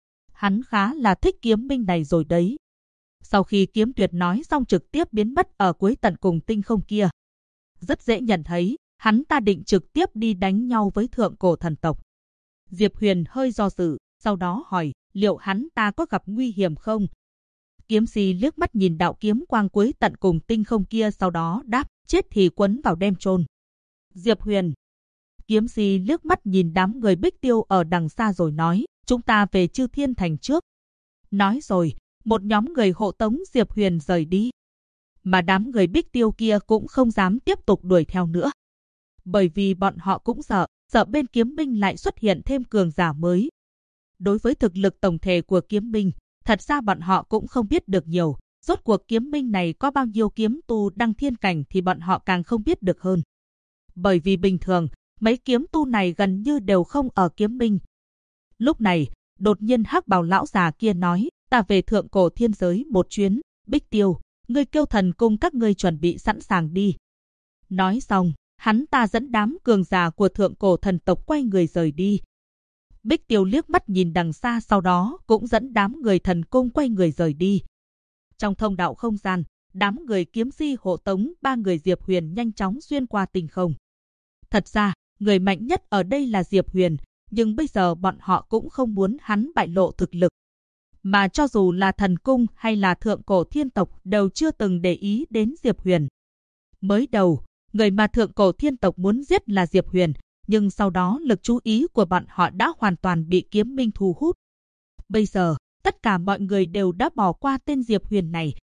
[SPEAKER 1] Hắn khá là thích Kiếm Minh này rồi đấy. Sau khi Kiếm Tuyệt nói xong trực tiếp biến mất ở cuối tận cùng tinh không kia. Rất dễ nhận thấy, hắn ta định trực tiếp đi đánh nhau với thượng cổ thần tộc. Diệp Huyền hơi do dự, sau đó hỏi, liệu hắn ta có gặp nguy hiểm không? Kiếm Di liếc mắt nhìn đạo kiếm quang cuối tận cùng tinh không kia sau đó đáp, chết thì quấn vào đem chôn. Diệp Huyền. Kiếm Di liếc mắt nhìn đám người Bích Tiêu ở đằng xa rồi nói, chúng ta về Chư Thiên Thành trước. Nói rồi, một nhóm người hộ tống Diệp Huyền rời đi. Mà đám người Bích Tiêu kia cũng không dám tiếp tục đuổi theo nữa. Bởi vì bọn họ cũng sợ bên Kiếm Minh lại xuất hiện thêm cường giả mới. Đối với thực lực tổng thể của Kiếm Minh, thật ra bọn họ cũng không biết được nhiều. Rốt cuộc Kiếm Minh này có bao nhiêu kiếm tu Đăng Thiên cảnh thì bọn họ càng không biết được hơn. Bởi vì bình thường, mấy kiếm tu này gần như đều không ở Kiếm Minh. Lúc này, đột nhiên hắc bào lão già kia nói, ta về thượng cổ thiên giới một chuyến. Bích Tiêu, ngươi kêu thần cung các ngươi chuẩn bị sẵn sàng đi. Nói xong, hắn ta dẫn đám cường giả của thượng cổ thần tộc quay người rời đi. Bích Tiêu liếc mắt nhìn đằng xa, sau đó cũng dẫn đám người thần cung quay người rời đi. Trong thông đạo không gian, đám người kiếm si hộ tống 3 người Diệp Huyền nhanh chóng xuyên qua tinh không. Thật ra, người mạnh nhất ở đây là Diệp Huyền, nhưng bây giờ bọn họ cũng không muốn hắn bại lộ thực lực. Mà cho dù là thần cung hay là thượng cổ thiên tộc đều chưa từng để ý đến Diệp Huyền. Mới đầu, người mà thượng cổ thiên tộc muốn giết là Diệp Huyền, nhưng sau đó lực chú ý của bọn họ đã hoàn toàn bị Kiếm Minh thu hút. Bây giờ, tất cả mọi người đều đã bỏ qua tên Diệp Huyền này.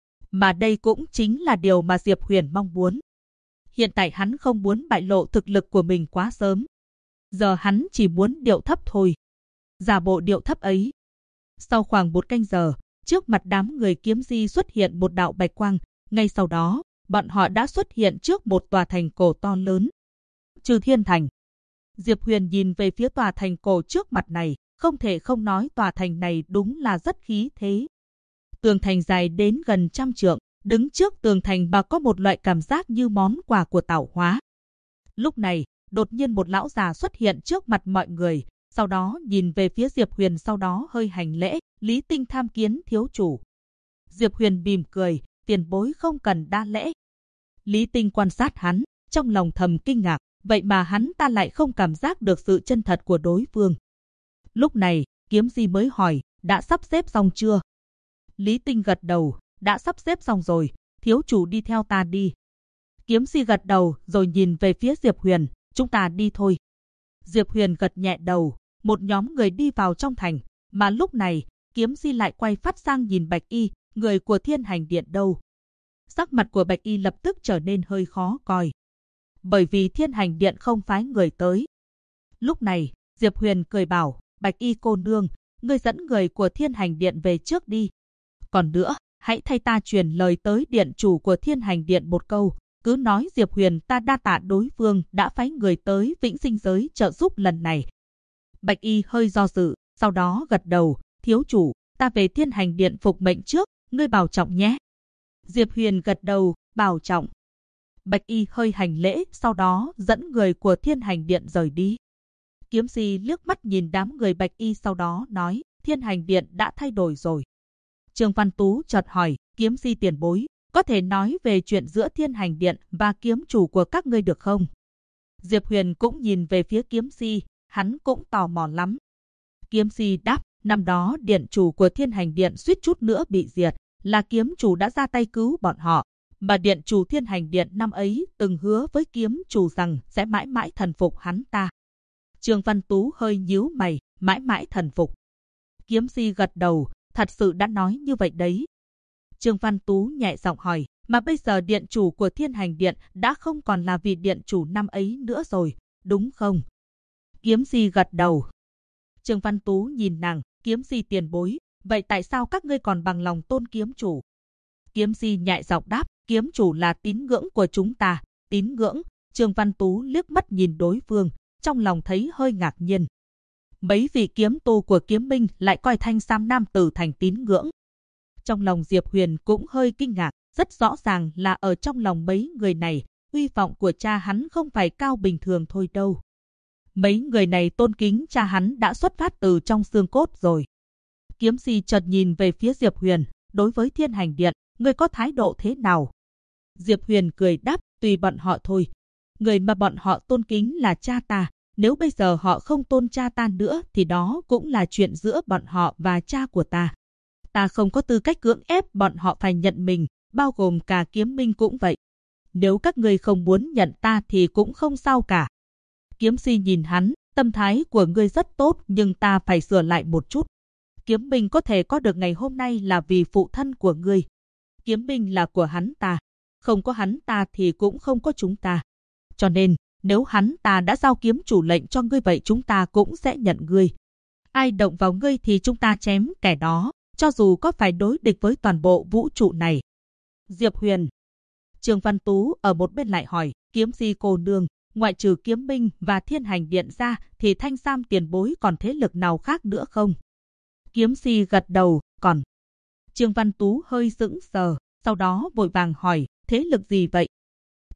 [SPEAKER 1] Mà đây cũng chính là điều mà Diệp Huyền mong muốn. Hiện tại hắn không muốn bại lộ thực lực của mình quá sớm. Giờ hắn chỉ muốn điệu thấp thôi. Giả bộ điệu thấp ấy. Sau khoảng 1 canh giờ, trước mặt đám người kiếm si xuất hiện một đạo bạch quang. Ngay sau đó, bọn họ đã xuất hiện trước một tòa thành cổ to lớn. Trừ Thiên Thành. Diệp Huyền nhìn về phía tòa thành cổ trước mặt này, không thể không nói tòa thành này đúng là rất khí thế. Tường thành dài đến gần 100 trượng, đứng trước tường thành bà có một loại cảm giác như món quà của tạo hóa. Lúc này, đột nhiên một lão già xuất hiện trước mặt mọi người, sau đó nhìn về phía Diệp Huyền, sau đó hơi hành lễ, Lý Tinh tham kiến thiếu chủ. Diệp Huyền mỉm cười, tiền bối không cần đa lễ. Lý Tinh quan sát hắn, trong lòng thầm kinh ngạc, vậy mà hắn ta lại không cảm giác được sự chân thật của đối phương. Lúc này, Kiếm Si mới hỏi, đã sắp xếp xong chưa? Lý Tinh gật đầu, đã sắp xếp xong rồi, thiếu chủ đi theo ta đi. Kiếm Si gật đầu rồi nhìn về phía Diệp Huyền, chúng ta đi thôi. Diệp Huyền gật nhẹ đầu, một nhóm người đi vào trong thành, mà lúc này, Kiếm Si lại quay phát sang nhìn Bạch Y, người của Thiên Hành Điện đâu. Sắc mặt của Bạch Y lập tức trở nên hơi khó coi. Bởi vì Thiên Hành Điện không phái người tới. Lúc này, Diệp Huyền cười bảo, Bạch Y cô nương, ngươi dẫn người của Thiên Hành Điện về trước đi. Còn nữa, hãy thay ta truyền lời tới điện chủ của Thiên Hành Điện một câu, cứ nói Diệp Huyền ta đa tạ đối phương đã phái người tới Vĩnh Sinh Giới trợ giúp lần này. Bạch Y hơi do dự, sau đó gật đầu, thiếu chủ, ta về Thiên Hành Điện phục mệnh trước, ngươi bảo trọng nhé. Diệp Huyền gật đầu, bảo trọng. Bạch Y hơi hành lễ, sau đó dẫn người của Thiên Hành Điện rời đi. Kiếm Si liếc mắt nhìn đám người Bạch Y, sau đó nói, Thiên Hành Điện đã thay đổi rồi. Trương Văn Tú chợt hỏi, Kiếm Si tiền bối, có thể nói về chuyện giữa Thiên Hành Điện và kiếm chủ của các ngươi được không? Diệp Huyền cũng nhìn về phía Kiếm Si, hắn cũng tò mò lắm. Kiếm Si đáp, năm đó điện chủ của Thiên Hành Điện suýt chút nữa bị diệt, là kiếm chủ đã ra tay cứu bọn họ. Mà điện chủ Thiên Hành Điện năm ấy từng hứa với kiếm chủ rằng sẽ mãi mãi thần phục hắn ta. Trương Văn Tú hơi nhíu mày, mãi mãi thần phục. Kiếm Si gật đầu, thật sự đã nói như vậy đấy. Trương Văn Tú nhẹ giọng hỏi, mà bây giờ điện chủ của Thiên Hành Điện đã không còn là vị điện chủ năm ấy nữa rồi, đúng không? Kiếm Si gật đầu. Trương Văn Tú nhìn nàng, Kiếm Si tiền bối, vậy tại sao các ngươi còn bằng lòng tôn kiếm chủ? Kiếm Si nhẹ giọng đáp, kiếm chủ là tín ngưỡng của chúng ta. Tín ngưỡng? Trương Văn Tú liếc mắt nhìn đối phương, trong lòng thấy hơi ngạc nhiên. Mấy vị kiếm tu của Kiếm Minh lại coi Thanh Sam nam tử thành tín ngưỡng. Trong lòng Diệp Huyền cũng hơi kinh ngạc, rất rõ ràng là ở trong lòng mấy người này, uy vọng của cha hắn không phải cao bình thường thôi đâu. Mấy người này tôn kính cha hắn đã xuất phát từ trong xương cốt rồi. Kiếm Si chợt nhìn về phía Diệp Huyền, đối với Thiên Hành Điện, ngươi có thái độ thế nào? Diệp Huyền cười đáp, tùy bọn họ thôi. Người mà bọn họ tôn kính là cha ta, nếu bây giờ họ không tôn cha ta nữa thì đó cũng là chuyện giữa bọn họ và cha của ta. Ta không có tư cách cưỡng ép bọn họ phải nhận mình, bao gồm cả Kiếm Minh cũng vậy. Nếu các ngươi không muốn nhận ta thì cũng không sao cả. Kiếm Si nhìn hắn, tâm thái của ngươi rất tốt nhưng ta phải sửa lại một chút. Kiếm Minh có thể có được ngày hôm nay là vì phụ thân của ngươi. Kiếm Minh là của hắn ta. Không có hắn ta thì cũng không có chúng ta. Cho nên, nếu hắn ta đã giao kiếm chủ lệnh cho ngươi vậy chúng ta cũng sẽ nhận ngươi. Ai động vào ngươi thì chúng ta chém kẻ đó, cho dù có phải đối địch với toàn bộ vũ trụ này. Diệp Huyền. Trương Văn Tú ở một bên lại hỏi, Kiếm Si cô nương, ngoại trừ Kiếm Minh và Thiên Hành Điện ra thì Thanh Sam tiền bối còn thế lực nào khác nữa không? Kiếm Si gật đầu, còn. Trương Văn Tú hơi sững sờ, sau đó vội vàng hỏi, thế lực gì vậy?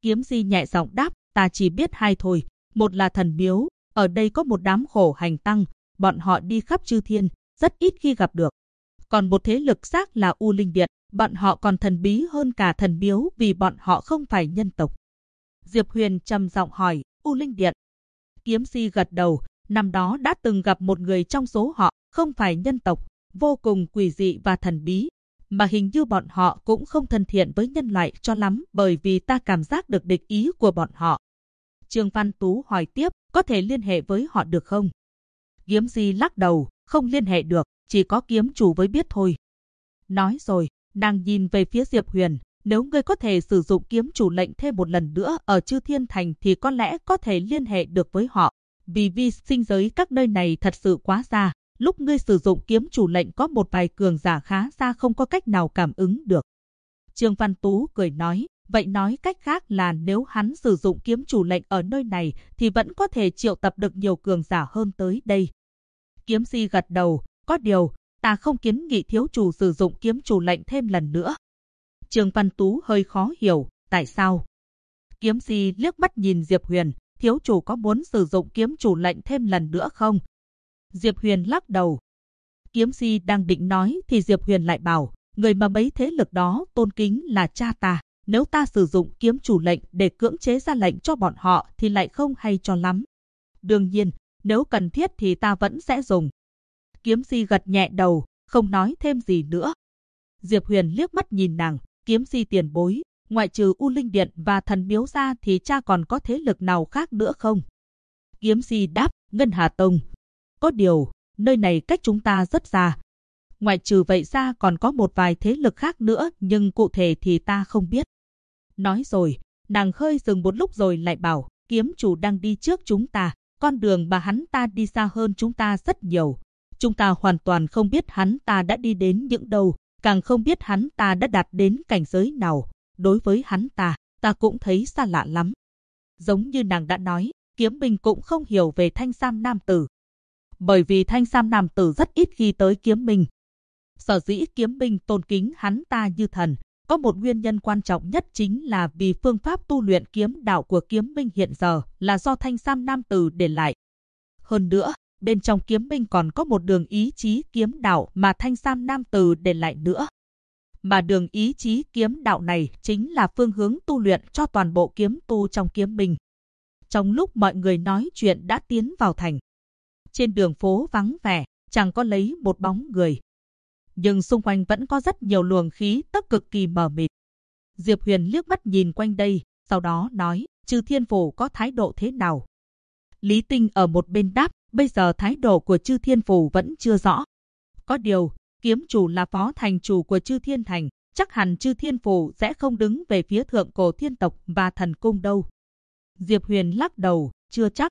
[SPEAKER 1] Kiếm Di nhẹ giọng đáp, ta chỉ biết hai thôi. Một là thần miếu, ở đây có một đám khổ hành tăng, bọn họ đi khắp chư thiên, rất ít khi gặp được. Còn một thế lực khác là U Linh Điện, bọn họ còn thần bí hơn cả thần miếu vì bọn họ không phải nhân tộc. Diệp Huyền trầm giọng hỏi, U Linh Điện. Kiếm Di gật đầu, năm đó đã từng gặp một người trong số họ, không phải nhân tộc, vô cùng quỷ dị và thần bí, mà hình như bọn họ cũng không thân thiện với nhân loại cho lắm bởi vì ta cảm giác được địch ý của bọn họ. Trương Văn Tú hỏi tiếp, có thể liên hệ với họ được không? Kiếm Di lắc đầu, không liên hệ được, chỉ có kiếm chủ với biết thôi. Nói rồi, nàng nhìn về phía Diệp Huyền, nếu ngươi có thể sử dụng kiếm chủ lệnh thêm một lần nữa ở Chư Thiên Thành thì có lẽ có thể liên hệ được với họ. Vì vi sinh giới các nơi này thật sự quá xa, lúc ngươi sử dụng kiếm chủ lệnh có một vài cường giả khá xa không có cách nào cảm ứng được. Trương Văn Tú cười nói, vậy nói cách khác là nếu hắn sử dụng kiếm chủ lệnh ở nơi này thì vẫn có thể triệu tập được nhiều cường giả hơn tới đây. Kiếm Di gật đầu, có điều, ta không kiến nghị thiếu chủ sử dụng kiếm chủ lệnh thêm lần nữa. Trương Văn Tú hơi khó hiểu, tại sao? Kiếm Di liếc mắt nhìn Diệp Huyền, thiếu chủ có muốn sử dụng kiếm chủ lệnh thêm lần nữa không? Diệp Huyền lắc đầu. Kiếm Di đang định nói thì Diệp Huyền lại bảo, người mà mấy thế lực đó tôn kính là cha ta. Nếu ta sử dụng kiếm chủ lệnh để cưỡng chế ra lệnh cho bọn họ thì lại không hay cho lắm. Đương nhiên, nếu cần thiết thì ta vẫn sẽ dùng. Kiếm Di gật nhẹ đầu, không nói thêm gì nữa. Diệp Huyền liếc mắt nhìn nàng, Kiếm Di tiền bối, ngoại trừ U Linh Điện và thần miếu ra thì cha còn có thế lực nào khác nữa không? Kiếm Di đáp, Ngân Hà Tông. Có điều, nơi này cách chúng ta rất xa. Ngoại trừ vậy ra còn có một vài thế lực khác nữa nhưng cụ thể thì ta không biết. Nói rồi, nàng hơi dừng một lúc rồi lại bảo, kiếm chủ đang đi trước chúng ta, con đường mà hắn ta đi xa hơn chúng ta rất nhiều. Chúng ta hoàn toàn không biết hắn ta đã đi đến những đâu, càng không biết hắn ta đã đạt đến cảnh giới nào. Đối với hắn ta, ta cũng thấy xa lạ lắm. Giống như nàng đã nói, Kiếm Minh cũng không hiểu về Thanh Sam Nam Tử. Bởi vì Thanh Sam Nam Tử rất ít khi tới Kiếm Minh. Sở dĩ Kiếm Minh tôn kính hắn ta như thần, có một nguyên nhân quan trọng nhất chính là vì phương pháp tu luyện kiếm đạo của Kiếm Minh hiện giờ là do Thanh Sam Nam Tử để lại. Hơn nữa, bên trong Kiếm Minh còn có một đường ý chí kiếm đạo mà Thanh Sam Nam Tử để lại nữa. Mà đường ý chí kiếm đạo này chính là phương hướng tu luyện cho toàn bộ kiếm tu trong Kiếm Minh. Trong lúc mọi người nói chuyện đã tiến vào thành. Trên đường phố vắng vẻ, chẳng có lấy một bóng người. Nhưng xung quanh vẫn có rất nhiều luồng khí tức cực kỳ mờ mịt. Diệp Huyền liếc mắt nhìn quanh đây, sau đó nói, Chư Thiên Phủ có thái độ thế nào? Lý Tinh ở một bên đáp, bây giờ thái độ của Chư Thiên Phủ vẫn chưa rõ. Có điều, kiếm chủ là phó thành chủ của Chư Thiên Thành, chắc hẳn Chư Thiên Phủ sẽ không đứng về phía thượng cổ thiên tộc và thần cung đâu. Diệp Huyền lắc đầu, chưa chắc.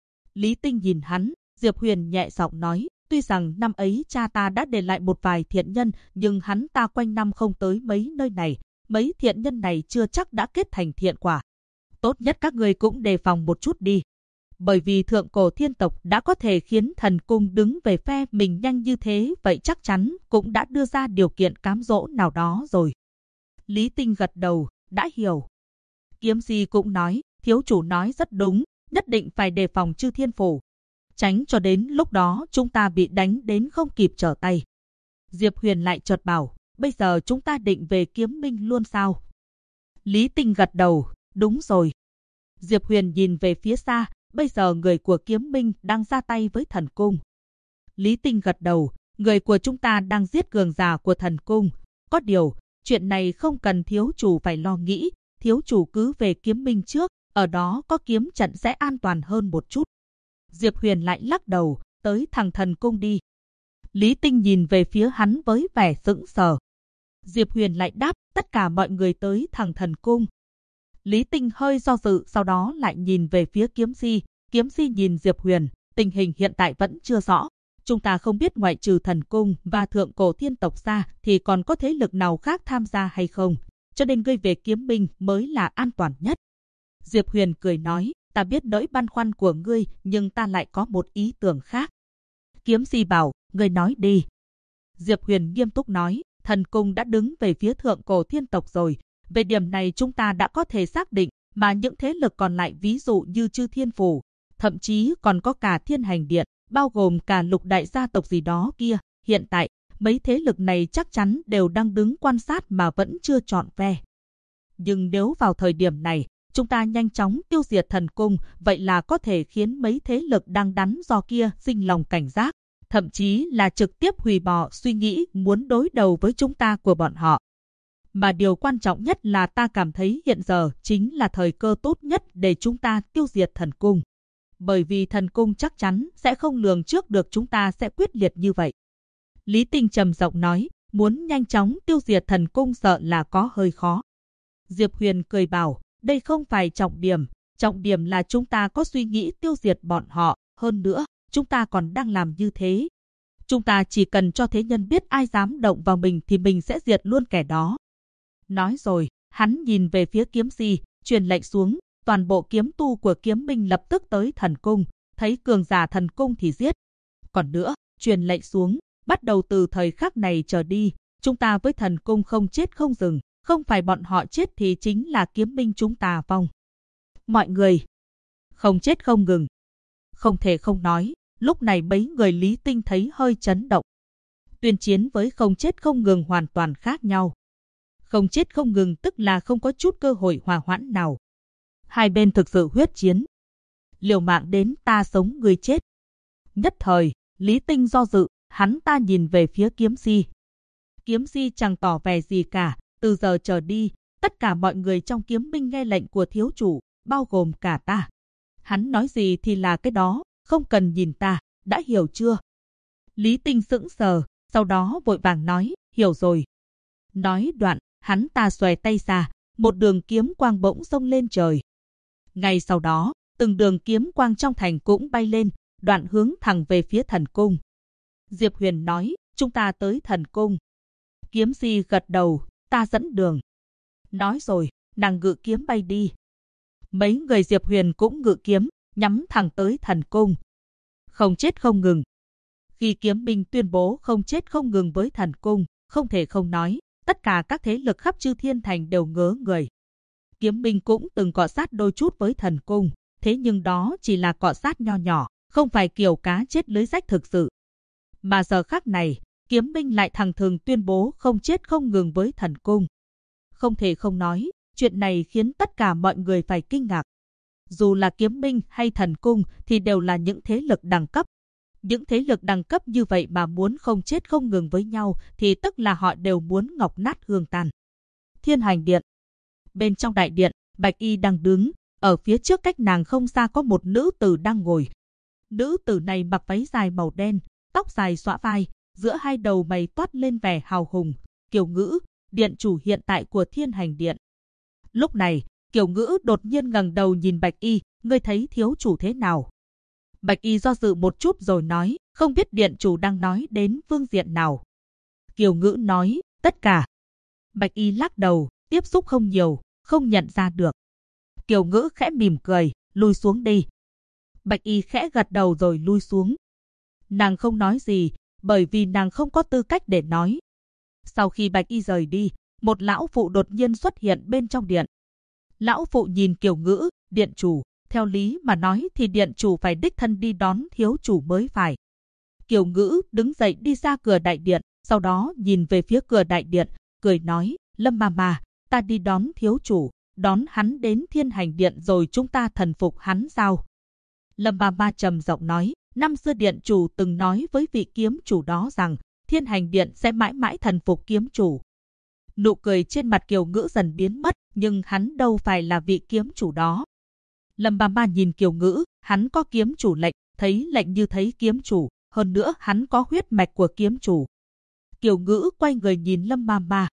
[SPEAKER 1] Lý Tinh nhìn hắn, Diệp Huyền nhẹ giọng nói, tuy rằng năm ấy cha ta đã để lại một vài thiện nhân, nhưng hắn ta quanh năm không tới mấy nơi này, mấy thiện nhân này chưa chắc đã kết thành thiện quả. Tốt nhất các người cũng đề phòng một chút đi. Bởi vì thượng cổ thiên tộc đã có thể khiến thần cung đứng về phe mình nhanh như thế, vậy chắc chắn cũng đã đưa ra điều kiện cám dỗ nào đó rồi. Lý Tinh gật đầu, đã hiểu. Kiếm Di cũng nói, thiếu chủ nói rất đúng, nhất định phải đề phòng Chư Thiên Phủ. Tránh cho đến lúc đó chúng ta bị đánh đến không kịp trở tay. Diệp Huyền lại chợt bảo, bây giờ chúng ta định về Kiếm Minh luôn sao? Lý Tinh gật đầu, đúng rồi. Diệp Huyền nhìn về phía xa, bây giờ người của Kiếm Minh đang ra tay với thần cung. Lý Tinh gật đầu, người của chúng ta đang giết cường giả của thần cung. Có điều, chuyện này không cần thiếu chủ phải lo nghĩ, thiếu chủ cứ về Kiếm Minh trước, ở đó có kiếm trận sẽ an toàn hơn một chút. Diệp Huyền lại lắc đầu, tới thằng thần cung đi. Lý Tinh nhìn về phía hắn với vẻ sững sờ. Diệp Huyền lại đáp, tất cả mọi người tới thằng thần cung. Lý Tinh hơi do dự, sau đó lại nhìn về phía Kiếm Di. Kiếm Di nhìn Diệp Huyền, tình hình hiện tại vẫn chưa rõ. Chúng ta không biết ngoại trừ thần cung và thượng cổ thiên tộc ra thì còn có thế lực nào khác tham gia hay không. Cho nên ngươi về Kiếm Minh mới là an toàn nhất. Diệp Huyền cười nói, ta biết nỗi băn khoăn của ngươi, nhưng ta lại có một ý tưởng khác. Kiếm Di bảo, ngươi nói đi. Diệp Huyền nghiêm túc nói, thần cung đã đứng về phía thượng cổ thiên tộc rồi. Về điểm này chúng ta đã có thể xác định, mà những thế lực còn lại ví dụ như Chư Thiên Phủ, thậm chí còn có cả Thiên Hành Điện, bao gồm cả lục đại gia tộc gì đó kia, hiện tại mấy thế lực này chắc chắn đều đang đứng quan sát mà vẫn chưa chọn phe. Nhưng nếu vào thời điểm này, chúng ta nhanh chóng tiêu diệt thần cung, vậy là có thể khiến mấy thế lực đang đắn đo kia sinh lòng cảnh giác, thậm chí là trực tiếp hủy bỏ suy nghĩ muốn đối đầu với chúng ta của bọn họ. Mà điều quan trọng nhất là ta cảm thấy hiện giờ chính là thời cơ tốt nhất để chúng ta tiêu diệt thần cung. Bởi vì thần cung chắc chắn sẽ không lường trước được chúng ta sẽ quyết liệt như vậy. Lý Tinh trầm giọng nói, muốn nhanh chóng tiêu diệt thần cung sợ là có hơi khó. Diệp Huyền cười bảo, đây không phải trọng điểm là chúng ta có suy nghĩ tiêu diệt bọn họ, hơn nữa, chúng ta còn đang làm như thế. Chúng ta chỉ cần cho thế nhân biết ai dám động vào mình thì mình sẽ diệt luôn kẻ đó. Nói rồi, hắn nhìn về phía kiếm si, truyền lệnh xuống, toàn bộ kiếm tu của kiếm minh lập tức tới thần cung, thấy cường giả thần cung thì giết. Còn nữa, truyền lệnh xuống, bắt đầu từ thời khắc này trở đi, chúng ta với thần cung không chết không dừng, không phải bọn họ chết thì chính là kiếm minh chúng ta vong. Mọi người, không chết không ngừng. Không thể không nói, lúc này mấy người Lý Tinh thấy hơi chấn động. Tuyên chiến với không chết không ngừng hoàn toàn khác nhau. Không chết không ngừng tức là không có chút cơ hội hòa hoãn nào. Hai bên thực sự huyết chiến. Liều mạng đến ta sống người chết. Nhất thời, Lý Tinh do dự, hắn ta nhìn về phía kiếm si. Kiếm si chẳng tỏ vẻ gì cả, từ giờ trở đi, tất cả mọi người trong kiếm minh nghe lệnh của thiếu chủ, bao gồm cả ta. Hắn nói gì thì là cái đó, không cần nhìn ta, đã hiểu chưa? Lý Tinh sững sờ, sau đó vội vàng nói, hiểu rồi. Nói đoạn, hắn ta xòe tay ra, một đường kiếm quang bỗng xông lên trời. Ngay sau đó, từng đường kiếm quang trong thành cũng bay lên, đoạn hướng thẳng về phía thần cung. Diệp Huyền nói, chúng ta tới thần cung. Kiếm si gật đầu, ta dẫn đường. Nói rồi, nàng ngự kiếm bay đi. Mấy người Diệp Huyền cũng ngự kiếm, nhắm thẳng tới thần cung. Không chết không ngừng. Khi kiếm minh tuyên bố không chết không ngừng với thần cung, không thể không nói, tất cả các thế lực khắp Chư Thiên Thành đều ngớ người. Kiếm minh cũng từng cọ sát đôi chút với thần cung, thế nhưng đó chỉ là cọ sát nho nhỏ, không phải kiểu cá chết lưới rách thực sự. Mà giờ khắc này, kiếm minh lại thẳng thừng tuyên bố không chết không ngừng với thần cung. Không thể không nói, chuyện này khiến tất cả mọi người phải kinh ngạc. Dù là kiếm minh hay thần cung thì đều là những thế lực đẳng cấp. Những thế lực đẳng cấp như vậy mà muốn không chết không ngừng với nhau thì tức là họ đều muốn ngọc nát hương tan. Thiên Hành Điện. Bên trong đại điện, Bạch Y đang đứng, ở phía trước cách nàng không xa có một nữ tử đang ngồi. Nữ tử này mặc váy dài màu đen, tóc dài xõa vai, giữa hai đầu mày toát lên vẻ hào hùng. Kiều Ngữ, điện chủ hiện tại của Thiên Hành Điện. Lúc này, Kiều Ngữ đột nhiên ngẩng đầu nhìn Bạch Y, ngươi thấy thiếu chủ thế nào? Bạch Y do dự một chút rồi nói, không biết điện chủ đang nói đến phương diện nào. Kiều Ngữ nói, tất cả. Bạch Y lắc đầu, tiếp xúc không nhiều, không nhận ra được. Kiều Ngữ khẽ mỉm cười, lui xuống đi. Bạch Y khẽ gật đầu rồi lui xuống. Nàng không nói gì, bởi vì nàng không có tư cách để nói. Sau khi Bạch Y rời đi, một lão phụ đột nhiên xuất hiện bên trong điện. Lão phụ nhìn Kiều Ngữ, điện chủ, theo lý mà nói thì điện chủ phải đích thân đi đón thiếu chủ mới phải. Kiều Ngữ đứng dậy đi ra cửa đại điện, sau đó nhìn về phía cửa đại điện, cười nói, Lâm Mama, ta đi đón thiếu chủ, đón hắn đến Thiên Hành Điện rồi chúng ta thần phục hắn sao? Lâm Mama trầm giọng nói, năm xưa điện chủ từng nói với vị kiếm chủ đó rằng Thiên Hành Điện sẽ mãi mãi thần phục kiếm chủ. Nụ cười trên mặt Kiều Ngữ dần biến mất, nhưng hắn đâu phải là vị kiếm chủ đó. Lâm Mama nhìn Kiều Ngữ, hắn có kiếm chủ lệnh, thấy lệnh như thấy kiếm chủ, hơn nữa hắn có huyết mạch của kiếm chủ. Kiều Ngữ quay người nhìn Lâm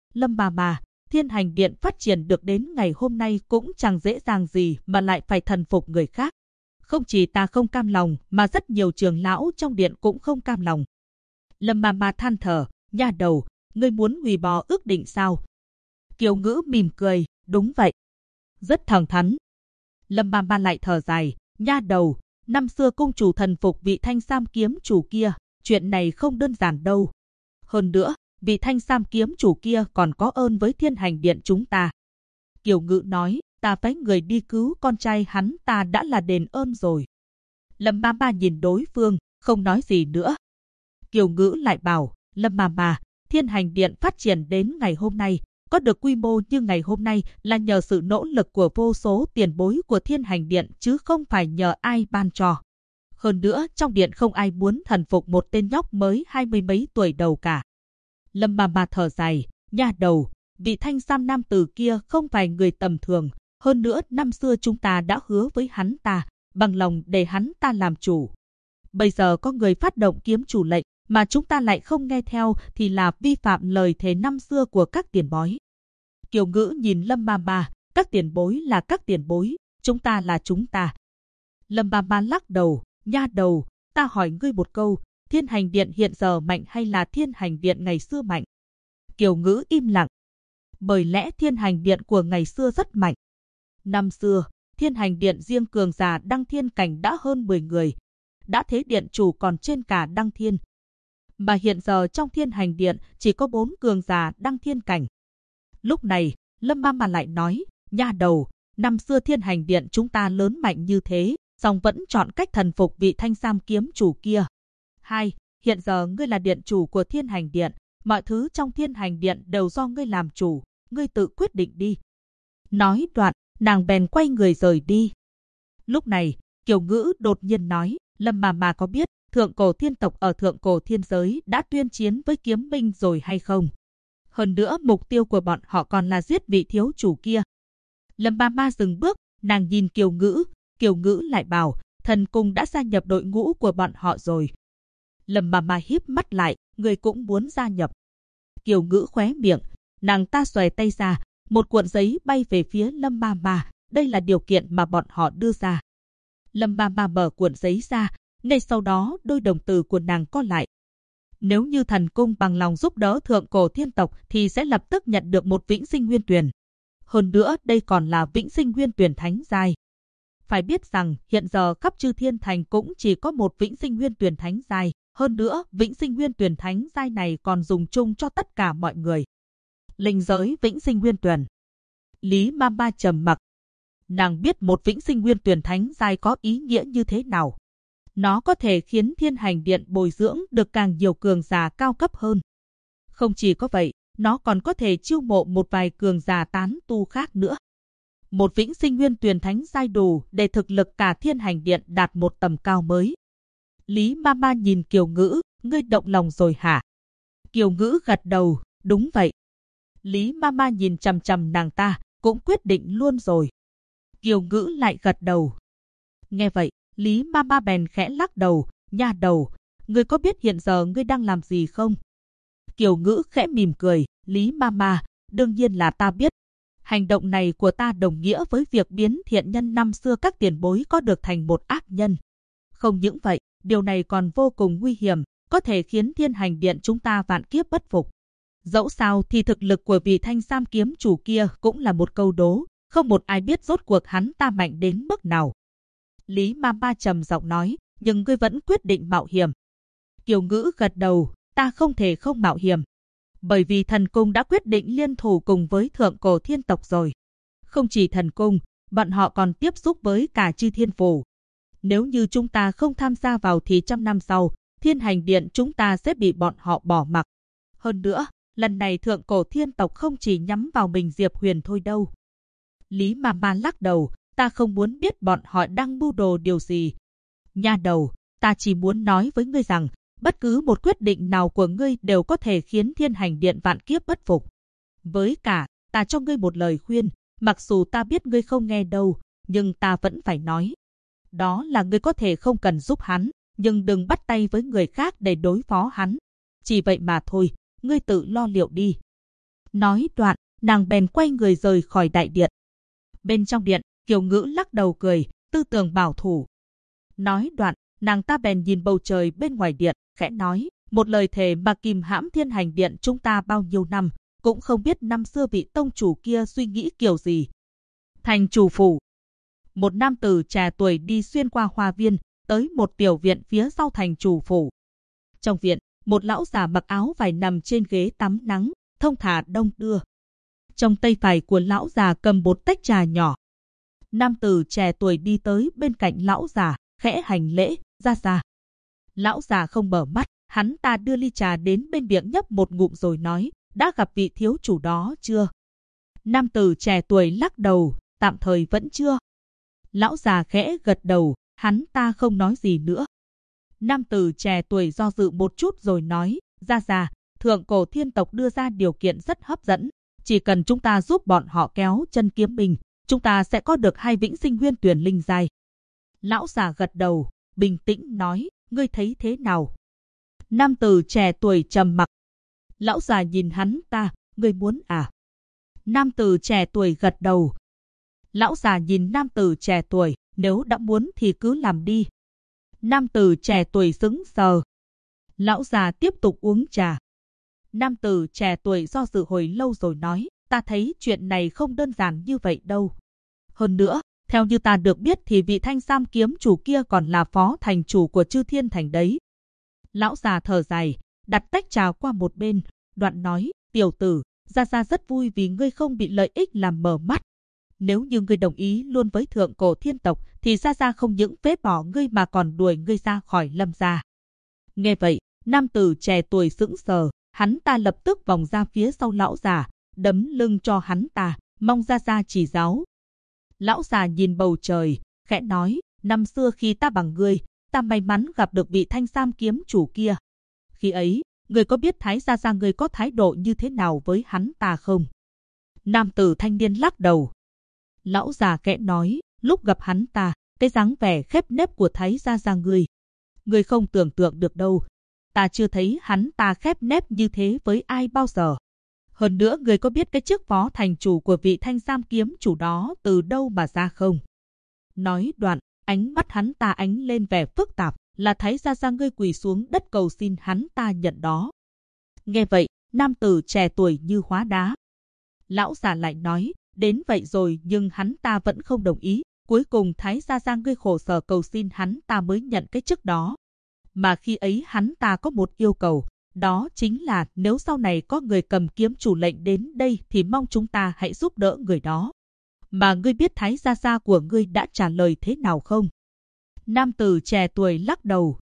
[SPEAKER 1] Mama, Thiên Hành Điện phát triển được đến ngày hôm nay cũng chẳng dễ dàng gì mà lại phải thần phục người khác. Không chỉ ta không cam lòng mà rất nhiều trưởng lão trong điện cũng không cam lòng. Lâm Mama than thở, nha đầu, ngươi muốn hủy bỏ ước định sao? Kiều Ngữ mỉm cười, đúng vậy. Rất thẳng thắn. Lâm Mama lại thở dài, nha đầu, năm xưa cung chủ thần phục vị Thanh Sam kiếm chủ kia, chuyện này không đơn giản đâu. Hơn nữa, vị Thanh Sam kiếm chủ kia còn có ơn với Thiên Hành Điện chúng ta. Kiều Ngữ nói, ta phái người đi cứu con trai hắn ta đã là đền ơn rồi. Lâm Mama nhìn đối phương, không nói gì nữa. Kiều Ngữ lại bảo, Lâm Mama, Thiên Hành Điện phát triển đến ngày hôm nay, có được quy mô như ngày hôm nay là nhờ sự nỗ lực của vô số tiền bối của Thiên Hành Điện chứ không phải nhờ ai ban cho. Hơn nữa, trong điện không ai muốn thần phục một tên nhóc mới 20 mấy tuổi đầu cả. Lâm Mama thở dài, nha đầu, vị thanh sam nam tử kia không phải người tầm thường. Hơn nữa, năm xưa chúng ta đã hứa với hắn ta, bằng lòng để hắn ta làm chủ. Bây giờ có người phát động kiếm chủ lệnh, mà chúng ta lại không nghe theo thì là vi phạm lời thề năm xưa của các tiền bối. Kiều Ngữ nhìn Lâm Mama, các tiền bối là các tiền bối, chúng ta là chúng ta. Lâm Mama lắc đầu, nha đầu, ta hỏi ngươi một câu, Thiên Hành Điện hiện giờ mạnh hay là Thiên Hành Điện ngày xưa mạnh? Kiều Ngữ im lặng. Bởi lẽ Thiên Hành Điện của ngày xưa rất mạnh. Năm xưa, Thiên Hành Điện riêng cường giả đăng thiên cảnh đã hơn 10 người. Đã thế điện chủ còn trên cả đăng thiên. Mà hiện giờ trong Thiên Hành Điện chỉ có 4 cường giả đăng thiên cảnh. Lúc này, Lâm Mama lại nói, nha đầu, năm xưa Thiên Hành Điện chúng ta lớn mạnh như thế, song vẫn chọn cách thần phục vị thanh sam kiếm chủ kia. 2. Hiện giờ ngươi là điện chủ của Thiên Hành Điện, mọi thứ trong Thiên Hành Điện đều do ngươi làm chủ, ngươi tự quyết định đi. Nói đoạn, nàng bèn quay người rời đi. Lúc này, Kiều Ngữ đột nhiên nói, Lâm Mama có biết Thượng Cổ Thiên tộc ở Thượng Cổ Thiên giới đã tuyên chiến với kiếm minh rồi hay không? Hơn nữa, mục tiêu của bọn họ còn là giết vị thiếu chủ kia. Lâm Mama dừng bước, nàng nhìn Kiều Ngữ lại bảo, thần cung đã gia nhập đội ngũ của bọn họ rồi. Lâm Mama híp mắt lại, người cũng muốn gia nhập. Kiều Ngữ khóe miệng, nàng ta xòe tay ra, một cuộn giấy bay về phía Lâm Mama, đây là điều kiện mà bọn họ đưa ra. Lâm Mama mở cuộn giấy ra, ngay sau đó đôi đồng tử của nàng co lại. Nếu như thần cung bằng lòng giúp đỡ Thượng Cổ Thiên tộc thì sẽ lập tức nhận được một vĩnh sinh nguyên tuyền. Hơn nữa, đây còn là vĩnh sinh nguyên tuyền thánh giai. Phải biết rằng hiện giờ khắp Chư Thiên Thành cũng chỉ có một vĩnh sinh nguyên tuyền thánh giai. Hơn nữa, vĩnh sinh nguyên tuyền thánh giai này còn dùng chung cho tất cả mọi người. Linh giới vĩnh sinh nguyên tuyền. Lý Mama trầm mặc. Nàng biết một vĩnh sinh nguyên tuyền thánh giai có ý nghĩa như thế nào. Nó có thể khiến Thiên Hành Điện bồi dưỡng được càng nhiều cường giả cao cấp hơn. Không chỉ có vậy, nó còn có thể chiêu mộ một vài cường giả tán tu khác nữa. Một vĩnh sinh nguyên tuyền thánh giai đủ để thực lực cả Thiên Hành Điện đạt một tầm cao mới. Lý Mama nhìn Kiều Ngữ, ngươi động lòng rồi hả? Kiều Ngữ gật đầu, đúng vậy. Lý Mama nhìn chằm chằm nàng ta, cũng quyết định luôn rồi. Kiều Ngữ lại gật đầu. Nghe vậy, Lý Mama bèn khẽ lắc đầu, nha đầu, ngươi có biết hiện giờ ngươi đang làm gì không? Kiều Ngữ khẽ mỉm cười, Lý Mama, đương nhiên là ta biết. Hành động này của ta đồng nghĩa với việc biến thiện nhân năm xưa các tiền bối có được thành một ác nhân. Không những vậy, điều này còn vô cùng nguy hiểm, có thể khiến Thiên Hành Điện chúng ta vạn kiếp bất phục. Dẫu sao thì thực lực của vị thanh sam kiếm chủ kia cũng là một câu đố, không một ai biết rốt cuộc hắn ta mạnh đến mức nào. Lý Mama trầm giọng nói, nhưng ngươi vẫn quyết định mạo hiểm. Kiều Ngữ gật đầu, ta không thể không mạo hiểm. Bởi vì thần cung đã quyết định liên thủ cùng với Thượng Cổ Thiên tộc rồi. Không chỉ thần cung, bọn họ còn tiếp xúc với cả Chư Thiên Phủ. Nếu như chúng ta không tham gia vào thì 100 năm sau, Thiên Hành Điện chúng ta sẽ bị bọn họ bỏ mặc. Hơn nữa, lần này Thượng Cổ Thiên tộc không chỉ nhắm vào mình Diệp Huyền thôi đâu. Lý Mama lắc đầu, ta không muốn biết bọn họ đang mưu đồ điều gì. Nha đầu, ta chỉ muốn nói với ngươi rằng, bất cứ một quyết định nào của ngươi đều có thể khiến Thiên Hành Điện vạn kiếp bất phục. Với cả, ta cho ngươi một lời khuyên, mặc dù ta biết ngươi không nghe đâu, nhưng ta vẫn phải nói. Đó là ngươi có thể không cần giúp hắn, nhưng đừng bắt tay với người khác để đối phó hắn. Chỉ vậy mà thôi, ngươi tự lo liệu đi. Nói đoạn, nàng bèn quay người rời khỏi đại điện. Bên trong điện, Kiều Ngữ lắc đầu cười, tư tưởng bảo thủ. Nói đoạn, nàng ta bèn nhìn bầu trời bên ngoài điện, khẽ nói, một lời thề mà kìm hãm Thiên Hành Điện chúng ta bao nhiêu năm, cũng không biết năm xưa vị tông chủ kia suy nghĩ kiểu gì. Thành chủ phủ. Một nam tử trẻ tuổi đi xuyên qua hoa viên, tới một tiểu viện phía sau thành chủ phủ. Trong viện, một lão già mặc áo vải nằm trên ghế tắm nắng, thông thả đong đưa. Trong tay phải của lão già cầm một tách trà nhỏ, Nam tử trẻ tuổi đi tới bên cạnh lão già, khẽ hành lễ, ra. Lão già không mở mắt, hắn ta đưa ly trà đến bên miệng nhấp một ngụm rồi nói, đã gặp vị thiếu chủ đó chưa? Nam tử trẻ tuổi lắc đầu, tạm thời vẫn chưa. Lão già khẽ gật đầu, hắn ta không nói gì nữa. Nam tử trẻ tuổi do dự một chút rồi nói, ra, thượng cổ thiên tộc đưa ra điều kiện rất hấp dẫn. Chỉ cần chúng ta giúp bọn họ kéo chân kiếm binh, chúng ta sẽ có được 2 vĩnh sinh nguyên tuyển linh giai. Lão già gật đầu, bình tĩnh nói, ngươi thấy thế nào? Nam tử trẻ tuổi trầm mặc. Lão già nhìn hắn ta, ngươi muốn à? Nam tử trẻ tuổi gật đầu. Lão già nhìn nam tử trẻ tuổi, nếu đã muốn thì cứ làm đi. Nam tử trẻ tuổi sững sờ. Lão già tiếp tục uống trà. Nam tử trẻ tuổi do dự hồi lâu rồi nói, ta thấy chuyện này không đơn giản như vậy đâu. Hơn nữa, theo như ta được biết thì vị Thanh Sam kiếm chủ kia còn là phó thành chủ của Chư Thiên Thành đấy. Lão già thở dài, đặt tách trà qua một bên, đoạn nói, tiểu tử, ra rất vui vì ngươi không bị lợi ích làm mờ mắt. Nếu như ngươi đồng ý luôn với thượng cổ thiên tộc thì ra không những phế bỏ ngươi mà còn đuổi ngươi ra khỏi Lâm gia. Nghe vậy, nam tử trẻ tuổi sững sờ, hắn ta lập tức vòng ra phía sau lão già, đấm lưng cho hắn ta, mong ra chỉ giáo. Lão già nhìn bầu trời, khẽ nói, năm xưa khi ta bằng ngươi, ta may mắn gặp được vị Thanh Sam kiếm chủ kia. Khi ấy, ngươi có biết Thái gia ngươi có thái độ như thế nào với hắn ta không? Nam tử thanh niên lắc đầu. Lão già khẽ nói, lúc gặp hắn ta, cái dáng vẻ khép nép của Thái gia ngươi không tưởng tượng được đâu. Ta chưa thấy hắn ta khép nép như thế với ai bao giờ. Hơn nữa ngươi có biết cái chức phó thành chủ của vị Thanh Sam kiếm chủ đó từ đâu mà ra không? Nói đoạn, ánh mắt hắn ta ánh lên vẻ phức tạp, là Thái gia ngươi quỳ xuống đất cầu xin hắn ta nhận đó. Nghe vậy, nam tử trẻ tuổi như hóa đá. Lão già lại nói, đến vậy rồi nhưng hắn ta vẫn không đồng ý. Cuối cùng Thái gia ngươi khổ sở cầu xin hắn ta mới nhận cái chức đó. Mà khi ấy hắn ta có một yêu cầu, đó chính là nếu sau này có người cầm kiếm chủ lệnh đến đây thì mong chúng ta hãy giúp đỡ người đó. Mà ngươi biết Thái gia của ngươi đã trả lời thế nào không? Nam tử trẻ tuổi lắc đầu.